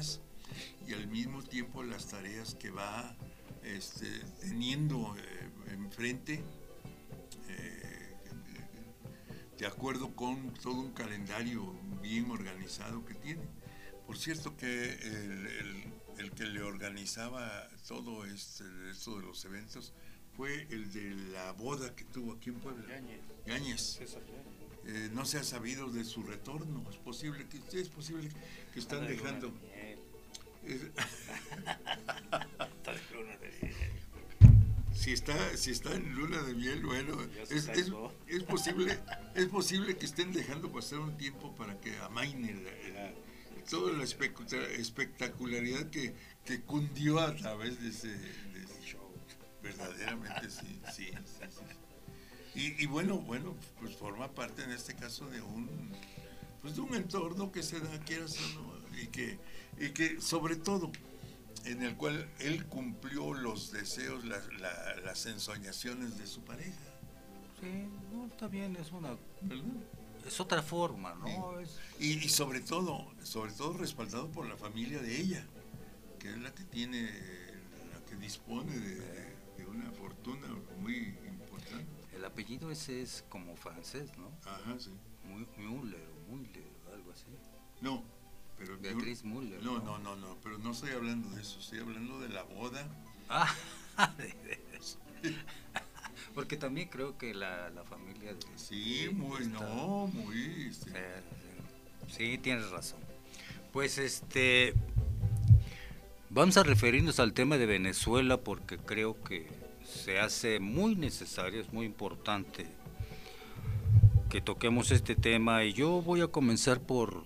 y al mismo tiempo las tareas que va este, teniendo eh, enfrente, eh, de acuerdo con todo un calendario bien organizado que tiene. Por cierto que el, el, el que le organizaba todo este, esto de los eventos fue el de la boda que tuvo aquí en Puebla. Yáñez. Yáñez. Eh, no se ha sabido de su retorno. Es posible que es posible que están Está de dejando. luna de miel. Es, Está de luna de miel. si está si está en luna de miel, bueno, Ya se es, es, salvó. es posible es posible que estén dejando pasar un tiempo para que amaine la, el- toda la espectac- espectacularidad que, que cundió a través de ese, de ese show. Verdaderamente sí, sí, sí, sí. Y, y bueno, bueno, pues forma parte en este caso de un pues de un entorno que se da, quieras o no, y que, y que sobre todo en el cual él cumplió los deseos, la, la, las ensoñaciones de su pareja, Sí, no, está bien, es una, ¿verdad? es otra forma, ¿no? Es, Y, y sobre todo, sobre todo respaldado por la familia de ella, que es la que tiene, la que dispone de, de, de una fortuna muy importante. el apellido ese es como francés, ¿no? Ajá, sí. Muy, Müller o Müller, algo así. No, pero Beatriz Müller. No, no, no, no, pero no estoy hablando de eso, estoy hablando de la boda. Ah, de, de eso. Porque también creo que la, la familia de, Sí, de- muy, está- no, muy, este, Sí, sí, tienes razón. Pues este, vamos a referirnos al tema de Venezuela porque creo que se hace muy necesario, es muy importante que toquemos este tema y yo voy a comenzar por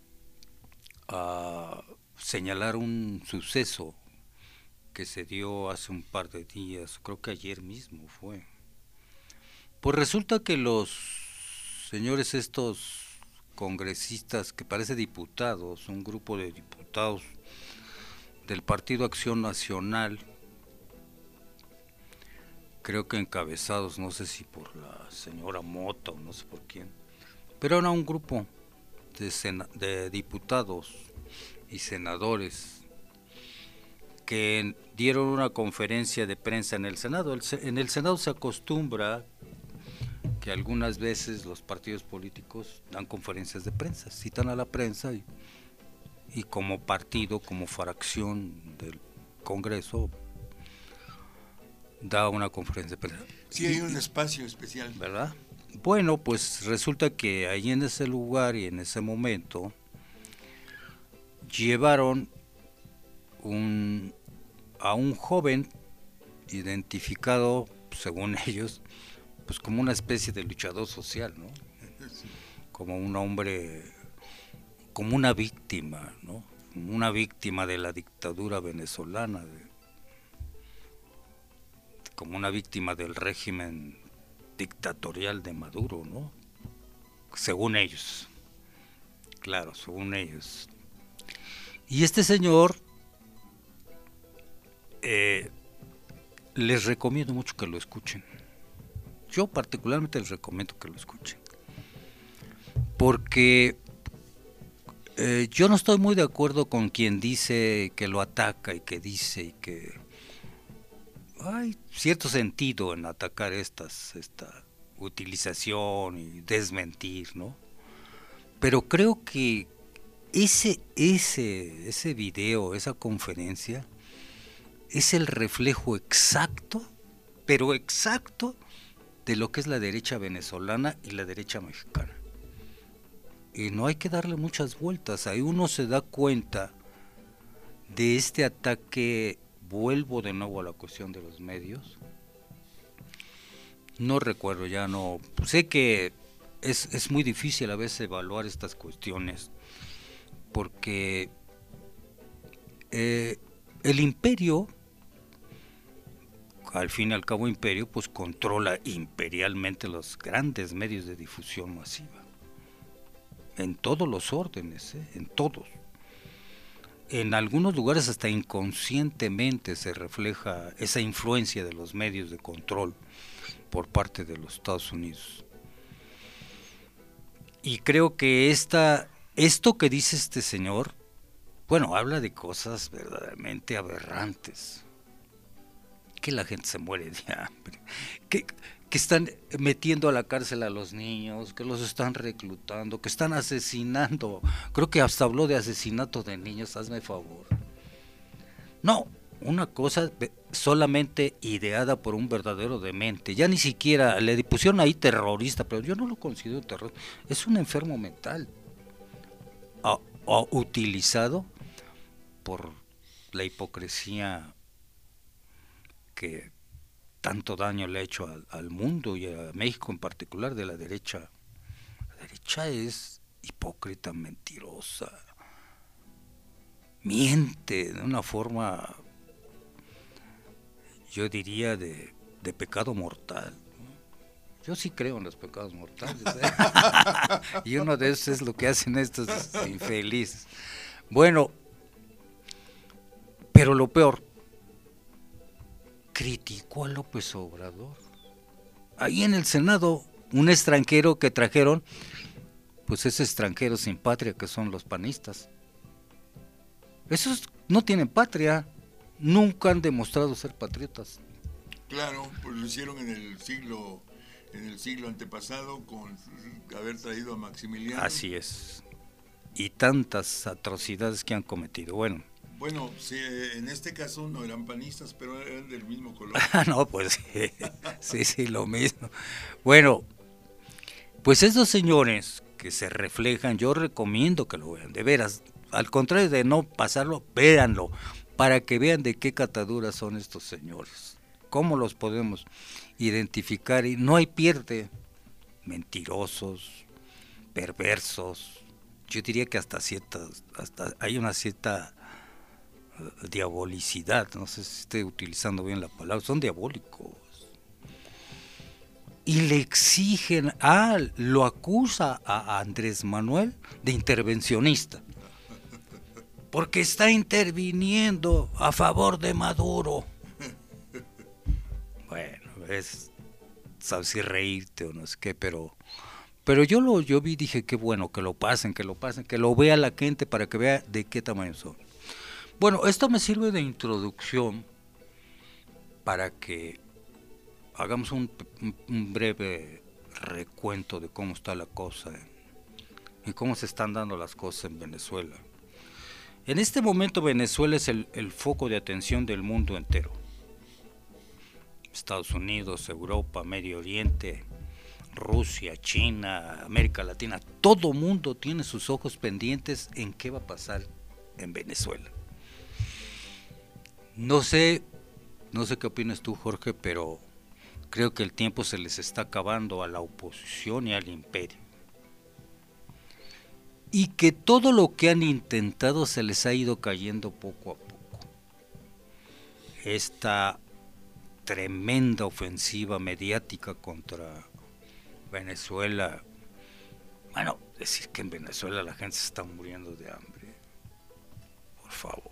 a señalar un suceso que se dio hace un par de días, creo que ayer mismo fue. Pues resulta que los señores estos congresistas, que parece diputados, un grupo de diputados del Partido Acción Nacional, creo que encabezados, no sé si por la señora Mota o no sé por quién, pero era un grupo de, sena- de diputados y senadores que dieron una conferencia de prensa en el Senado. El se- en el Senado se acostumbra que algunas veces los partidos políticos dan conferencias de prensa, citan a la prensa y, y como partido, como fracción del Congreso, da una conferencia de prensa. sí hay un espacio especial. ¿Verdad? Bueno, pues resulta que ahí en ese lugar y en ese momento llevaron un, a un joven identificado, según ellos, pues como una especie de luchador social, ¿no? Como un hombre, como una víctima, ¿no? Como una víctima de la dictadura venezolana, de, como una víctima del régimen dictatorial de Maduro, ¿no? Según ellos, claro, según ellos. Y este señor, eh, les recomiendo mucho que lo escuchen. Yo particularmente les recomiendo que lo escuchen. Porque eh, yo no estoy muy de acuerdo con quien dice que lo ataca y que dice y que hay cierto sentido en atacar estas, esta utilización y desmentir, ¿no? Pero creo que ese, ese, ese video, esa conferencia, es el reflejo exacto, pero exacto, de lo que es la derecha venezolana y la derecha mexicana. Y no hay que darle muchas vueltas, ahí uno se da cuenta de este ataque. Vuelvo de nuevo a la cuestión de los medios. No recuerdo, ya no. Sé que es, es muy difícil a veces evaluar estas cuestiones porque eh, el imperio, al fin y al cabo imperio, pues controla imperialmente los grandes medios de difusión masiva. En todos los órdenes, ¿eh? En todos. En algunos lugares hasta inconscientemente se refleja esa influencia de los medios de control por parte de los Estados Unidos. Y creo que esta, esto que dice este señor bueno, habla de cosas verdaderamente aberrantes. Que la gente se muere de hambre, que, que están metiendo a la cárcel a los niños, que los están reclutando, que están asesinando. Creo que hasta habló de asesinato de niños, hazme favor. No, una cosa solamente ideada por un verdadero demente. Ya ni siquiera le pusieron ahí terrorista, pero yo no lo considero terrorista. Es un enfermo mental, o, o utilizado por la hipocresía que tanto daño le ha hecho al, al mundo y a México en particular, de la derecha. La derecha es hipócrita, mentirosa, miente de una forma, yo diría, de, de pecado mortal. Yo sí creo en los pecados mortales, ¿eh? Y uno de esos es lo que hacen estos infelices. Bueno, pero lo peor, criticó a López Obrador. Ahí en el Senado, un extranjero que trajeron, pues ese extranjero sin patria que son los panistas. Esos no tienen patria, nunca han demostrado ser patriotas. Claro, pues lo hicieron en el siglo, en el siglo antepasado con haber traído a Maximiliano. Así es. Y tantas atrocidades que han cometido. Bueno. Bueno, sí, en este caso no eran panistas, pero eran del mismo color. Ah, no, pues sí, sí, sí, lo mismo. Bueno, pues esos señores que se reflejan, yo recomiendo que lo vean, de veras, al contrario de no pasarlo, véanlo, para que vean de qué catadura son estos señores, cómo los podemos identificar, y no hay pierde, mentirosos, perversos, yo diría que hasta ciertas, hasta hay una cierta diabolicidad, no sé si estoy utilizando bien la palabra, son diabólicos. Y le exigen, ah, lo acusa a Andrés Manuel de intervencionista, porque está interviniendo a favor de Maduro. Bueno, es, sabes si reírte o no sé qué, pero pero yo lo yo vi, dije, qué bueno, que lo pasen, que lo pasen, que lo vea la gente para que vea de qué tamaño son. Bueno, esto me sirve de introducción para que hagamos un, un breve recuento de cómo está la cosa y cómo se están dando las cosas en Venezuela. En este momento Venezuela es el, el foco de atención del mundo entero. Estados Unidos, Europa, Medio Oriente, Rusia, China, América Latina, todo mundo tiene sus ojos pendientes en qué va a pasar en Venezuela. No sé, no sé qué opinas tú, Jorge, pero creo que el tiempo se les está acabando a la oposición y al imperio. Y que todo lo que han intentado se les ha ido cayendo poco a poco. Esta tremenda ofensiva mediática contra Venezuela, bueno, decir que en Venezuela la gente se está muriendo de hambre, por favor.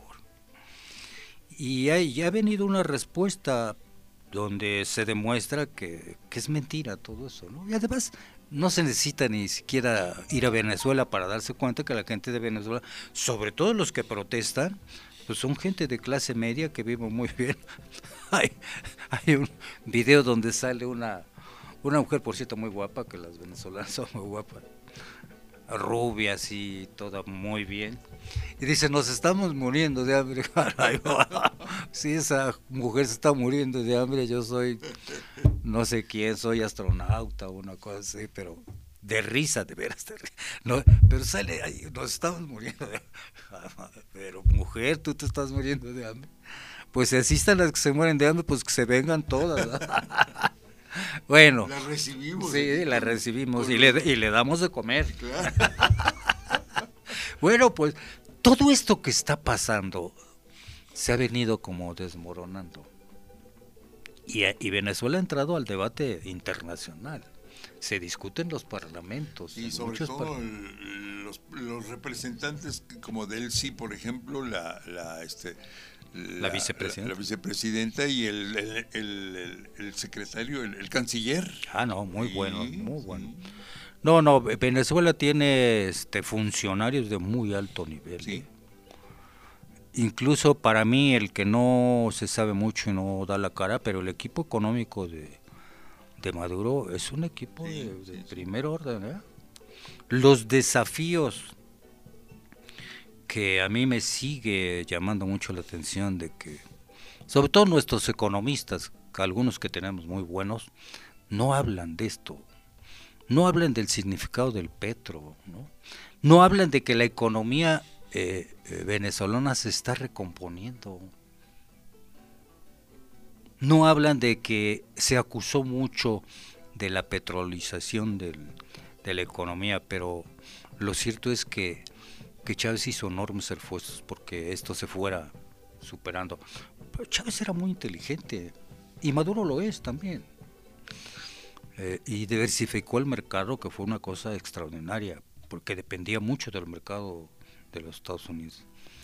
Y hay, ya ha venido una respuesta donde se demuestra que, que es mentira todo eso, ¿no? Y además no se necesita ni siquiera ir a Venezuela para darse cuenta que la gente de Venezuela, sobre todo los que protestan, pues son gente de clase media que vive muy bien. hay, hay un video donde sale una, una mujer, por cierto, muy guapa, que las venezolanas son muy guapas, rubia, así, toda muy bien, y dice, nos estamos muriendo de hambre. Si esa mujer se está muriendo de hambre, yo soy no sé quién, soy astronauta o una cosa así, pero de risa, de veras, de risa. No, pero sale ahí, nos estamos muriendo de hambre. Pero mujer, tú te estás muriendo de hambre. Pues si así están las que se mueren de hambre, pues que se vengan todas, ¿no? Bueno, la recibimos. Sí, la recibimos y le, y le damos de comer. Claro. Bueno, pues todo esto que está pasando se ha venido como desmoronando. Y, y Venezuela ha entrado al debate internacional. Se discute en los parlamentos. Y sobre todo par... el, los, los representantes como del sí, por ejemplo, la, la este La, la, vicepresidenta. La, la vicepresidenta y el, el, el, el, el secretario, el, el canciller. Ah, no, muy sí, bueno, muy bueno. Sí. No, no, Venezuela tiene este funcionarios de muy alto nivel. Sí. ¿eh? incluso para mí, el que no se sabe mucho y no da la cara, pero el equipo económico de, de Maduro es un equipo sí, de, de sí, primer sí. orden, ¿eh? Los desafíos que a mí me sigue llamando mucho la atención de que, sobre todo nuestros economistas, algunos que tenemos muy buenos, no hablan de esto, no hablan del significado del petro, ¿no? No hablan de que la economía eh, eh, venezolana se está recomponiendo. No hablan de que se acusó mucho de la petrolización del, de la economía, pero lo cierto es que, que Chávez hizo enormes esfuerzos porque esto se fuera superando. Pero Chávez era muy inteligente y Maduro lo es también. Eh, y diversificó el mercado, que fue una cosa extraordinaria, porque dependía mucho del mercado de los Estados Unidos.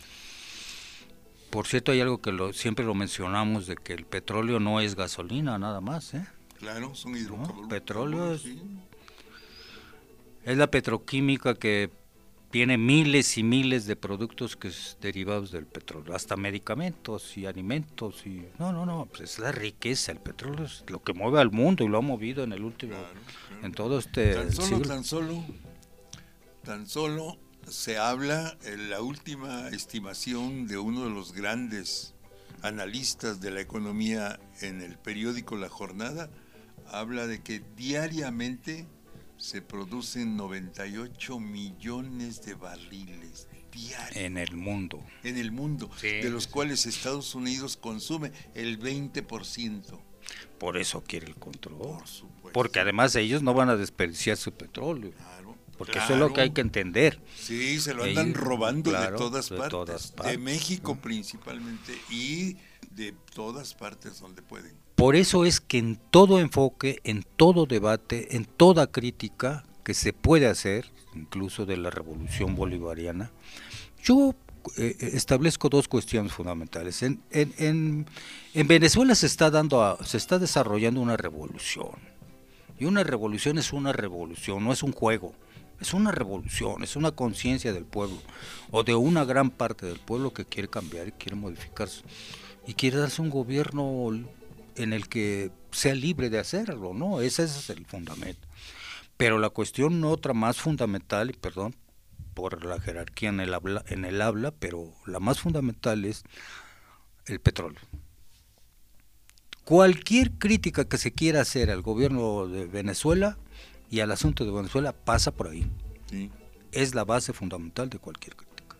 Por cierto, hay algo que lo, siempre lo mencionamos, de que el petróleo no es gasolina nada más, ¿eh? Claro, son hidrocarburos. ¿No? Petróleo es, sí. es la petroquímica que tiene miles y miles de productos que es derivados del petróleo, hasta medicamentos y alimentos y no, no, no, pues es la riqueza, el petróleo es lo que mueve al mundo y lo ha movido en el último, claro, claro. en todo este tan solo, siglo. tan solo, tan solo se habla en la última estimación de uno de los grandes analistas de la economía en el periódico La Jornada, habla de que diariamente se producen noventa y ocho millones de barriles diarios. En el mundo. En el mundo, sí, de los sí. cuales Estados Unidos consume el veinte por ciento. Por eso quiere el control. Por supuesto. Porque además ellos no van a desperdiciar su petróleo. Claro. Porque claro. eso es lo que hay que entender. Sí, se lo andan ellos, robando claro, de, todas de partes, todas partes. De México principalmente y de todas partes donde pueden. Por eso es que en todo enfoque, en todo debate, en toda crítica que se puede hacer, incluso de la revolución bolivariana, yo eh, establezco dos cuestiones fundamentales. En, en, en, en Venezuela se está dando, a, se está desarrollando una revolución. Y una revolución es una revolución, no es un juego. Es una revolución, es una conciencia del pueblo, o de una gran parte del pueblo que quiere cambiar y quiere modificarse. Y quiere darse un gobierno en el que sea libre de hacerlo, ¿no? Ese, ese es el fundamento. Pero la cuestión otra más fundamental, y perdón por la jerarquía en el habla, en el habla, pero la más fundamental es el petróleo. Cualquier crítica que se quiera hacer al gobierno de Venezuela y al asunto de Venezuela pasa por ahí. Sí. Es la base fundamental de cualquier crítica.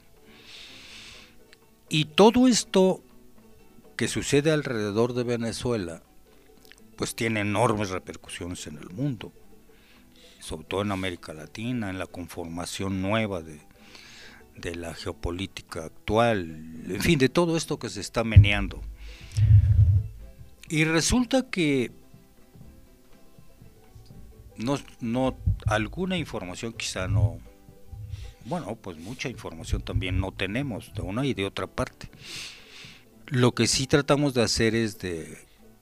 Y todo esto que sucede alrededor de Venezuela, pues tiene enormes repercusiones en el mundo, sobre todo en América Latina, en la conformación nueva de, de la geopolítica actual, en fin, de todo esto que se está meneando. Y resulta que no, no alguna información quizá no, bueno, pues mucha información también no tenemos de una y de otra parte. Lo que sí tratamos de hacer es de,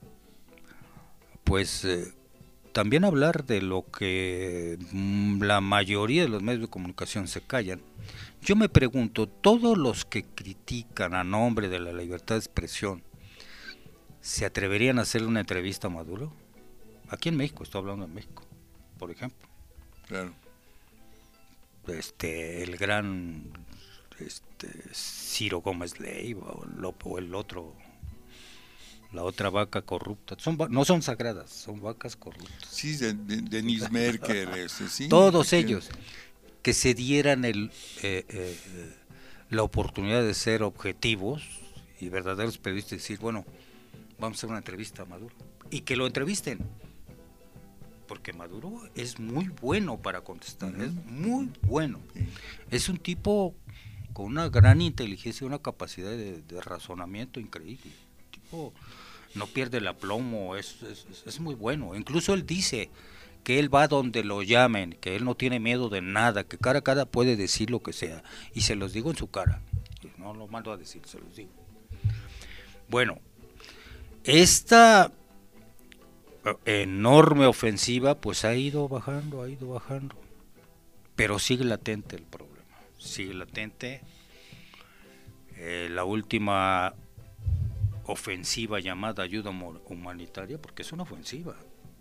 pues, eh, también hablar de lo que la mayoría de los medios de comunicación se callan. Yo me pregunto, ¿todos los que critican a nombre de la libertad de expresión se atreverían a hacerle una entrevista a Maduro? Aquí en México, estoy hablando de México, por ejemplo. Claro. Este, el gran... Este, Ciro Gómez Leiva o, o el otro, la otra vaca corrupta, son no son sagradas, son vacas corruptas. Sí, de, de, Denis Merker, este, sí. Todos ellos que se dieran el, eh, eh, la oportunidad de ser objetivos y verdaderos periodistas, decir, bueno, vamos a hacer una entrevista a Maduro y que lo entrevisten, porque Maduro es muy bueno para contestar, uh-huh. es muy bueno, sí. Es un tipo con una gran inteligencia y una capacidad de, de razonamiento increíble. El tipo no pierde el aplomo, es, es, es muy bueno. Incluso él dice que él va donde lo llamen, que él no tiene miedo de nada, que cara a cara puede decir lo que sea. Y se los digo en su cara. No lo mando a decir, se los digo. Bueno, esta enorme ofensiva pues ha ido bajando, ha ido bajando. Pero sigue latente el problema. Sigue latente eh, la última ofensiva llamada ayuda humanitaria, porque es una ofensiva,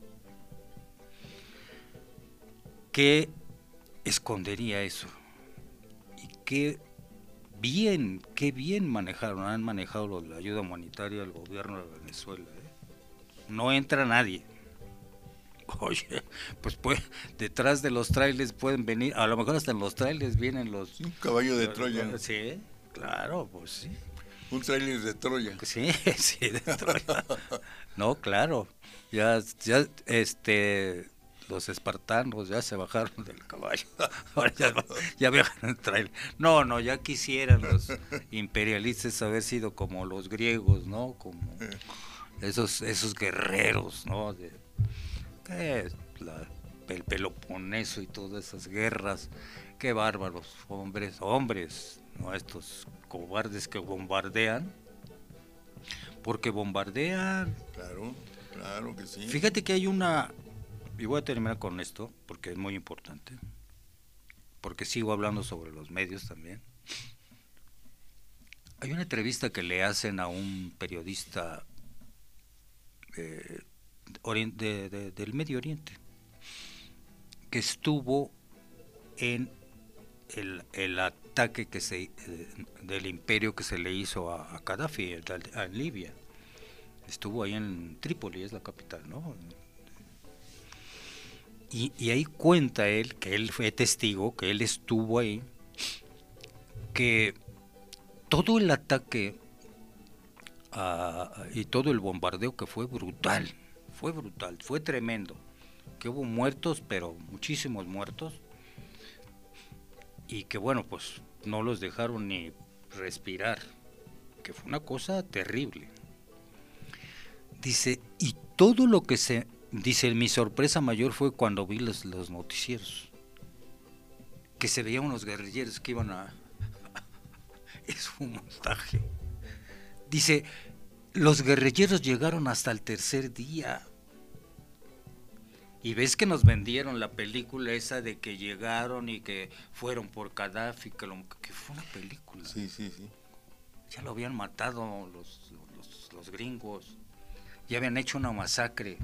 ¿qué escondería eso? Y qué bien, qué bien manejaron, han manejado la ayuda humanitaria del gobierno de Venezuela, ¿eh? No entra nadie. Oye, pues, pues detrás de los trailers pueden venir, a lo mejor hasta en los trailers vienen los... Un caballo de Troya. Sí, claro, pues sí. Un trailer de Troya. Sí, sí, de Troya. No, claro, ya, ya, este, los espartanos ya se bajaron del caballo, ahora ya, ya viajan en trailer. No, no, ya quisieran los imperialistas haber sido como los griegos, ¿no? Como esos, esos guerreros, ¿no? De, ¿qué? La, el Peloponeso y todas esas guerras, qué bárbaros, hombres, hombres, no estos cobardes que bombardean, porque bombardean. Claro, claro que sí. Fíjate que hay una, y voy a terminar con esto, porque es muy importante, porque sigo hablando sobre los medios también. Hay una entrevista que le hacen a un periodista eh, de, de, del Medio Oriente, que estuvo en el, el ataque que se, eh, del imperio que se le hizo a, a Gaddafi en, en Libia. Estuvo ahí en Trípoli, es la capital, ¿no? Y, y ahí cuenta él, que él fue testigo, que él estuvo ahí, que todo el ataque uh, y todo el bombardeo que fue brutal, fue brutal, fue tremendo, que hubo muertos, pero muchísimos muertos, y que bueno, pues no los dejaron ni respirar, que fue una cosa terrible. Dice, y todo lo que se... Dice, mi sorpresa mayor fue cuando vi los, los noticieros, que se veían unos guerrilleros que iban a... es un montaje. Dice, los guerrilleros llegaron hasta el tercer día. Y ves que nos vendieron la película esa de que llegaron y que fueron por Gaddafi, que, lo, que fue una película. Sí, sí, sí. Ya lo habían matado los, los, los gringos, ya habían hecho una masacre.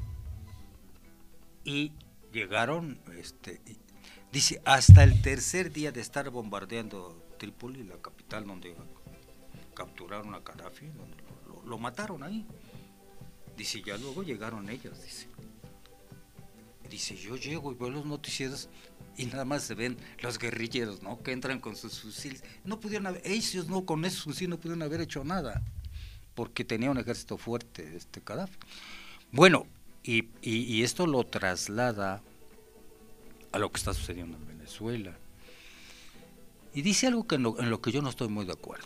Y llegaron, este, dice, hasta el tercer día de estar bombardeando Trípoli, la capital donde capturaron a Gaddafi, donde lo, lo, lo mataron ahí. Dice, ya luego llegaron ellos, dice. Dice, yo llego y veo los noticieros y nada más se ven los guerrilleros, ¿no? Que entran con sus fusiles. No pudieron haber, ellos no, con esos fusiles no pudieron haber hecho nada, porque tenía un ejército fuerte, este Gaddafi. Bueno, y, y, y esto lo traslada a lo que está sucediendo en Venezuela. Y dice algo que en lo, en lo que yo no estoy muy de acuerdo.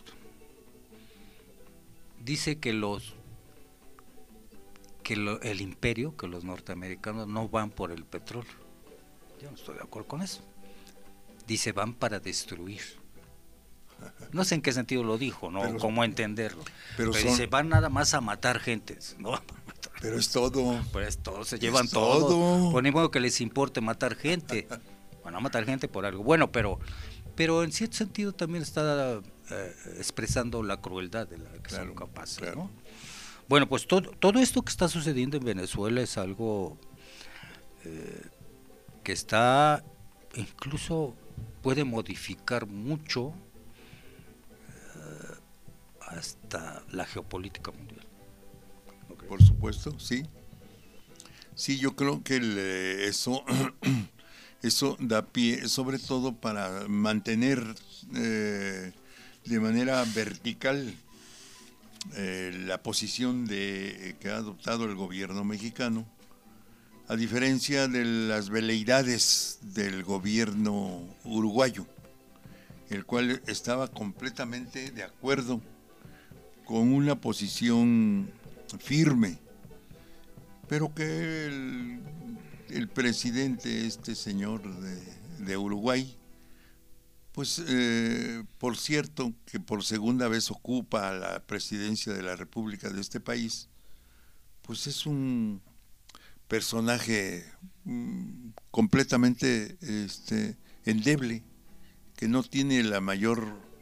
Dice que los que lo, el imperio, que los norteamericanos no van por el petróleo. Yo no estoy de acuerdo con eso. Dice, van para destruir. No sé en qué sentido lo dijo, no, pero, cómo entenderlo. Pero, pero son, dice, van nada más a matar gente. No, pero es todo. Pero es todo, se llevan es todo. todo. Por ni modo que les importe matar gente. Van a matar gente por algo. Bueno, pero, pero en cierto sentido también está eh, expresando la crueldad de la que claro, son capaces, claro. ¿no? Bueno, pues todo, todo esto que está sucediendo en Venezuela es algo eh, que está, incluso puede modificar mucho eh, hasta la geopolítica mundial. Okay. Por supuesto, sí. Sí, yo creo que el, eso, eso da pie, sobre todo para mantener eh, de manera vertical Eh, la posición de, eh, que ha adoptado el gobierno mexicano, a diferencia de las veleidades del gobierno uruguayo, el cual estaba completamente de acuerdo con una posición firme, pero que el, el presidente, este señor de, de Uruguay, pues, eh, por cierto, que por segunda vez ocupa la presidencia de la República de este país, pues es un personaje mm, completamente este, endeble, que no tiene la mayor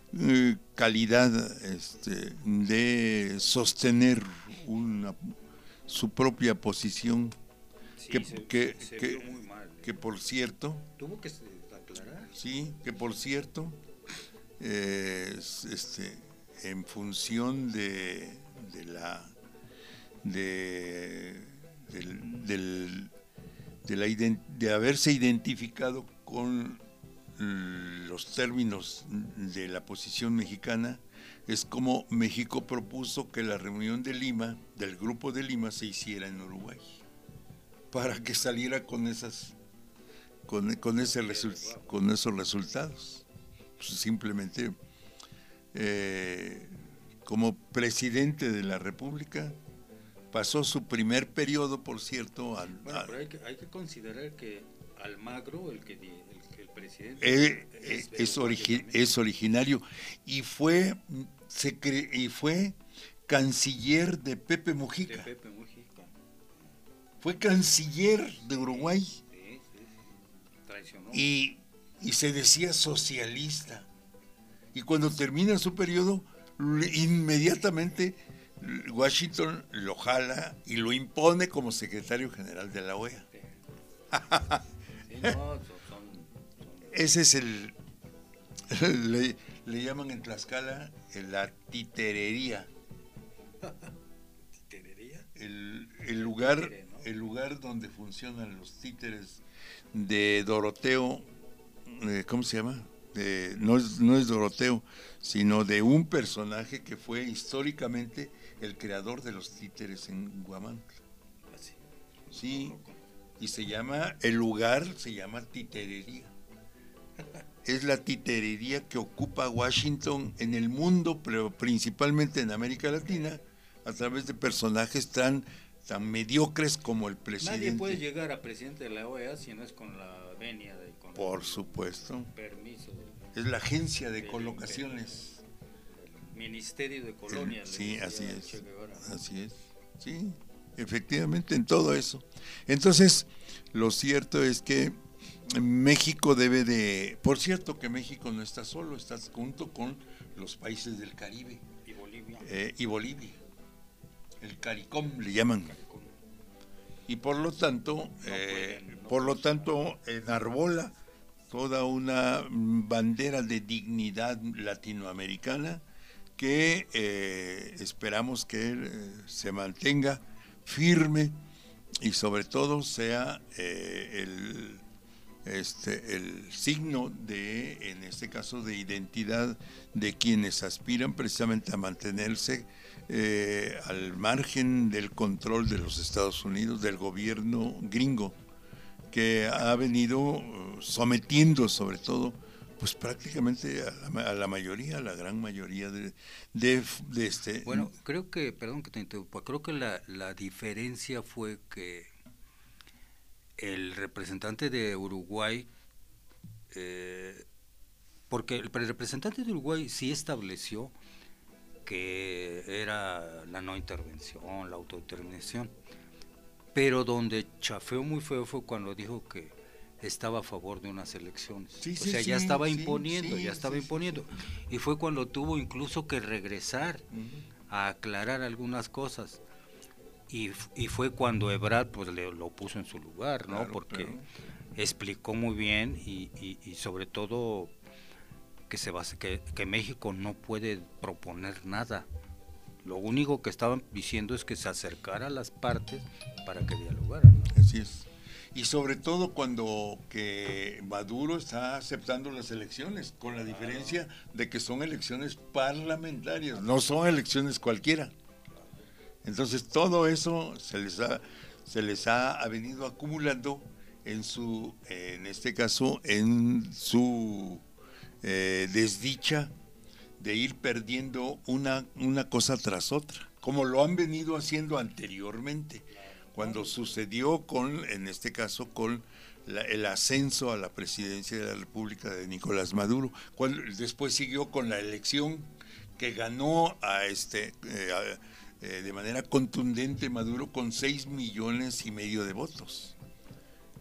eh, calidad este, de sostener una, su propia posición, Sí, que, se, que, se que, vio muy mal. que por cierto, Tuvo que aclarar. sí, que por cierto, eh, este, en función de, de la de, del, del, de, la ident- de haberse identificado con los términos de la posición mexicana, es como México propuso que la reunión de Lima, del Grupo de Lima, se hiciera en Uruguay, para que saliera con esas con, con, ese result- con esos resultados. Pues simplemente eh, como presidente de la República pasó su primer periodo, por cierto, al, Bueno, al, pero hay que, hay que considerar que Almagro, el que, el, que el presidente eh, es, es, es, origi- también. es originario y fue se cre- y fue canciller de Pepe Mujica. De Pepe Mujica. Fue canciller de Uruguay. Sí, sí, sí. Traicionó. Y, y se decía socialista. Y cuando termina su periodo, inmediatamente Washington lo jala y lo impone como secretario general de la O E A. Sí, no, son, son, son... Ese es el... Le, le llaman en Tlaxcala la titerería. ¿Titerería? El, el, lugar, Títere, ¿no? el lugar donde funcionan los títeres de Doroteo, eh, ¿cómo se llama? De, no, es, no es Doroteo, sino de un personaje que fue históricamente el creador de los títeres en Huamantla. Así. Sí, y se llama, el lugar se llama titerería. Es la titerería que ocupa Washington en el mundo, pero principalmente en América Latina, a través de personajes tan, tan mediocres como el presidente. Nadie puede llegar a presidente de la O E A si no es con la venia de... Con Por el supuesto. permiso. De, Es la agencia de del colocaciones. Ministerio de Colonia. El, sí, así es. Che Guevara. Así es. Sí, efectivamente, en todo eso. Entonces, lo cierto es que México debe de... Por cierto que México no está solo, está junto con los países del Caribe. Y Bolivia. Eh, y Bolivia. El CARICOM le llaman. Y por lo tanto, no eh, pueden, no por lo tanto, enarbola toda una bandera de dignidad latinoamericana que eh, esperamos que eh, se mantenga firme y sobre todo sea eh, el, este, el signo de, en este caso, de identidad de quienes aspiran precisamente a mantenerse eh, al margen del control de los Estados Unidos, del gobierno gringo, que ha venido sometiendo sobre todo pues prácticamente a la, a la mayoría, a la gran mayoría de, de, de este... Bueno, creo que, perdón que te interrumpa, creo que la, la diferencia fue que el representante de Uruguay, eh, porque el, el representante de Uruguay sí estableció que era la no intervención, la autodeterminación, pero donde chafeó muy feo fue cuando dijo que estaba a favor de unas elecciones. Sí, o sí, sea, sí, ya estaba sí, imponiendo, sí, ya estaba sí, imponiendo. Sí, sí. Y fue cuando tuvo incluso que regresar Uh-huh. a aclarar algunas cosas. Y, y fue cuando Ebrard pues le, lo puso en su lugar, ¿no? Claro, Porque claro. explicó muy bien y, y, y sobre todo que se base, que, que México no puede proponer nada. Lo único que estaban diciendo es que se acercara a las partes para que dialogaran. Así es. Y sobre todo cuando que Maduro está aceptando las elecciones, con la diferencia de que son elecciones parlamentarias, no son elecciones cualquiera. Entonces todo eso se les ha, se les ha, ha venido acumulando en su, eh, en este caso, en su eh, desdicha de ir perdiendo una, una cosa tras otra, como lo han venido haciendo anteriormente, cuando sucedió con, en este caso, con la, el ascenso a la presidencia de la República de Nicolás Maduro, cuando, después siguió con la elección que ganó a este eh, a, eh, de manera contundente Maduro con seis millones y medio de votos.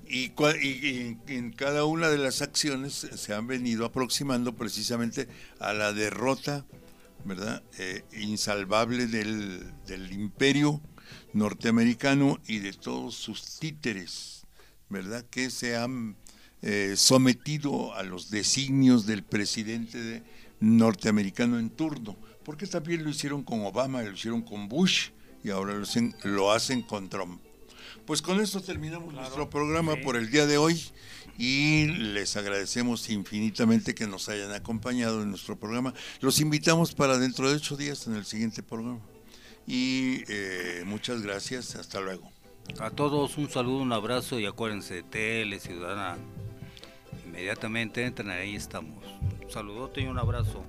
Y, y, y en cada una de las acciones se han venido aproximando precisamente a la derrota, ¿verdad? Eh, insalvable del, del imperio norteamericano y de todos sus títeres, ¿verdad? Que se han eh, sometido a los designios del presidente de, norteamericano en turno, porque también lo hicieron con Obama, lo hicieron con Bush y ahora lo hacen, lo hacen con Trump. Pues con esto terminamos claro, nuestro programa sí. por el día de hoy y les agradecemos infinitamente que nos hayan acompañado en nuestro programa. Los invitamos para dentro de ocho días en el siguiente programa. Y eh, muchas gracias, hasta luego. A todos un saludo, un abrazo y acuérdense de Tele Ciudadana. Inmediatamente entren, ahí estamos. Un saludote y un abrazo.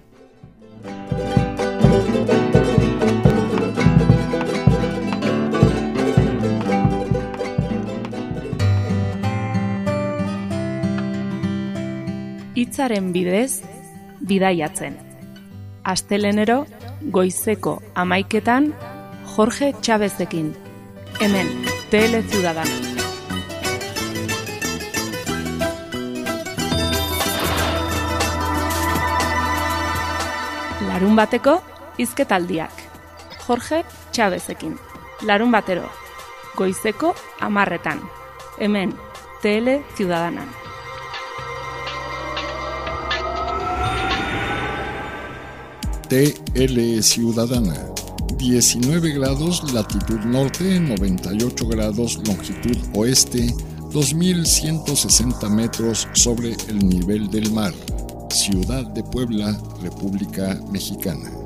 Hitzaren bidez, bidaiatzen. Astelenero, goizeko hamaiketan, Jorge Chávezekin. Hemen, Tele Ciudadana. Larun bateko, hizketaldiak. Jorge Chávezekin. Larun batero, goizeko hamarretan. Hemen, Tele Ciudadana. T L Ciudadana, diecinueve grados latitud norte, noventa y ocho grados longitud oeste, dos mil ciento sesenta metros sobre el nivel del mar. Ciudad de Puebla, República Mexicana.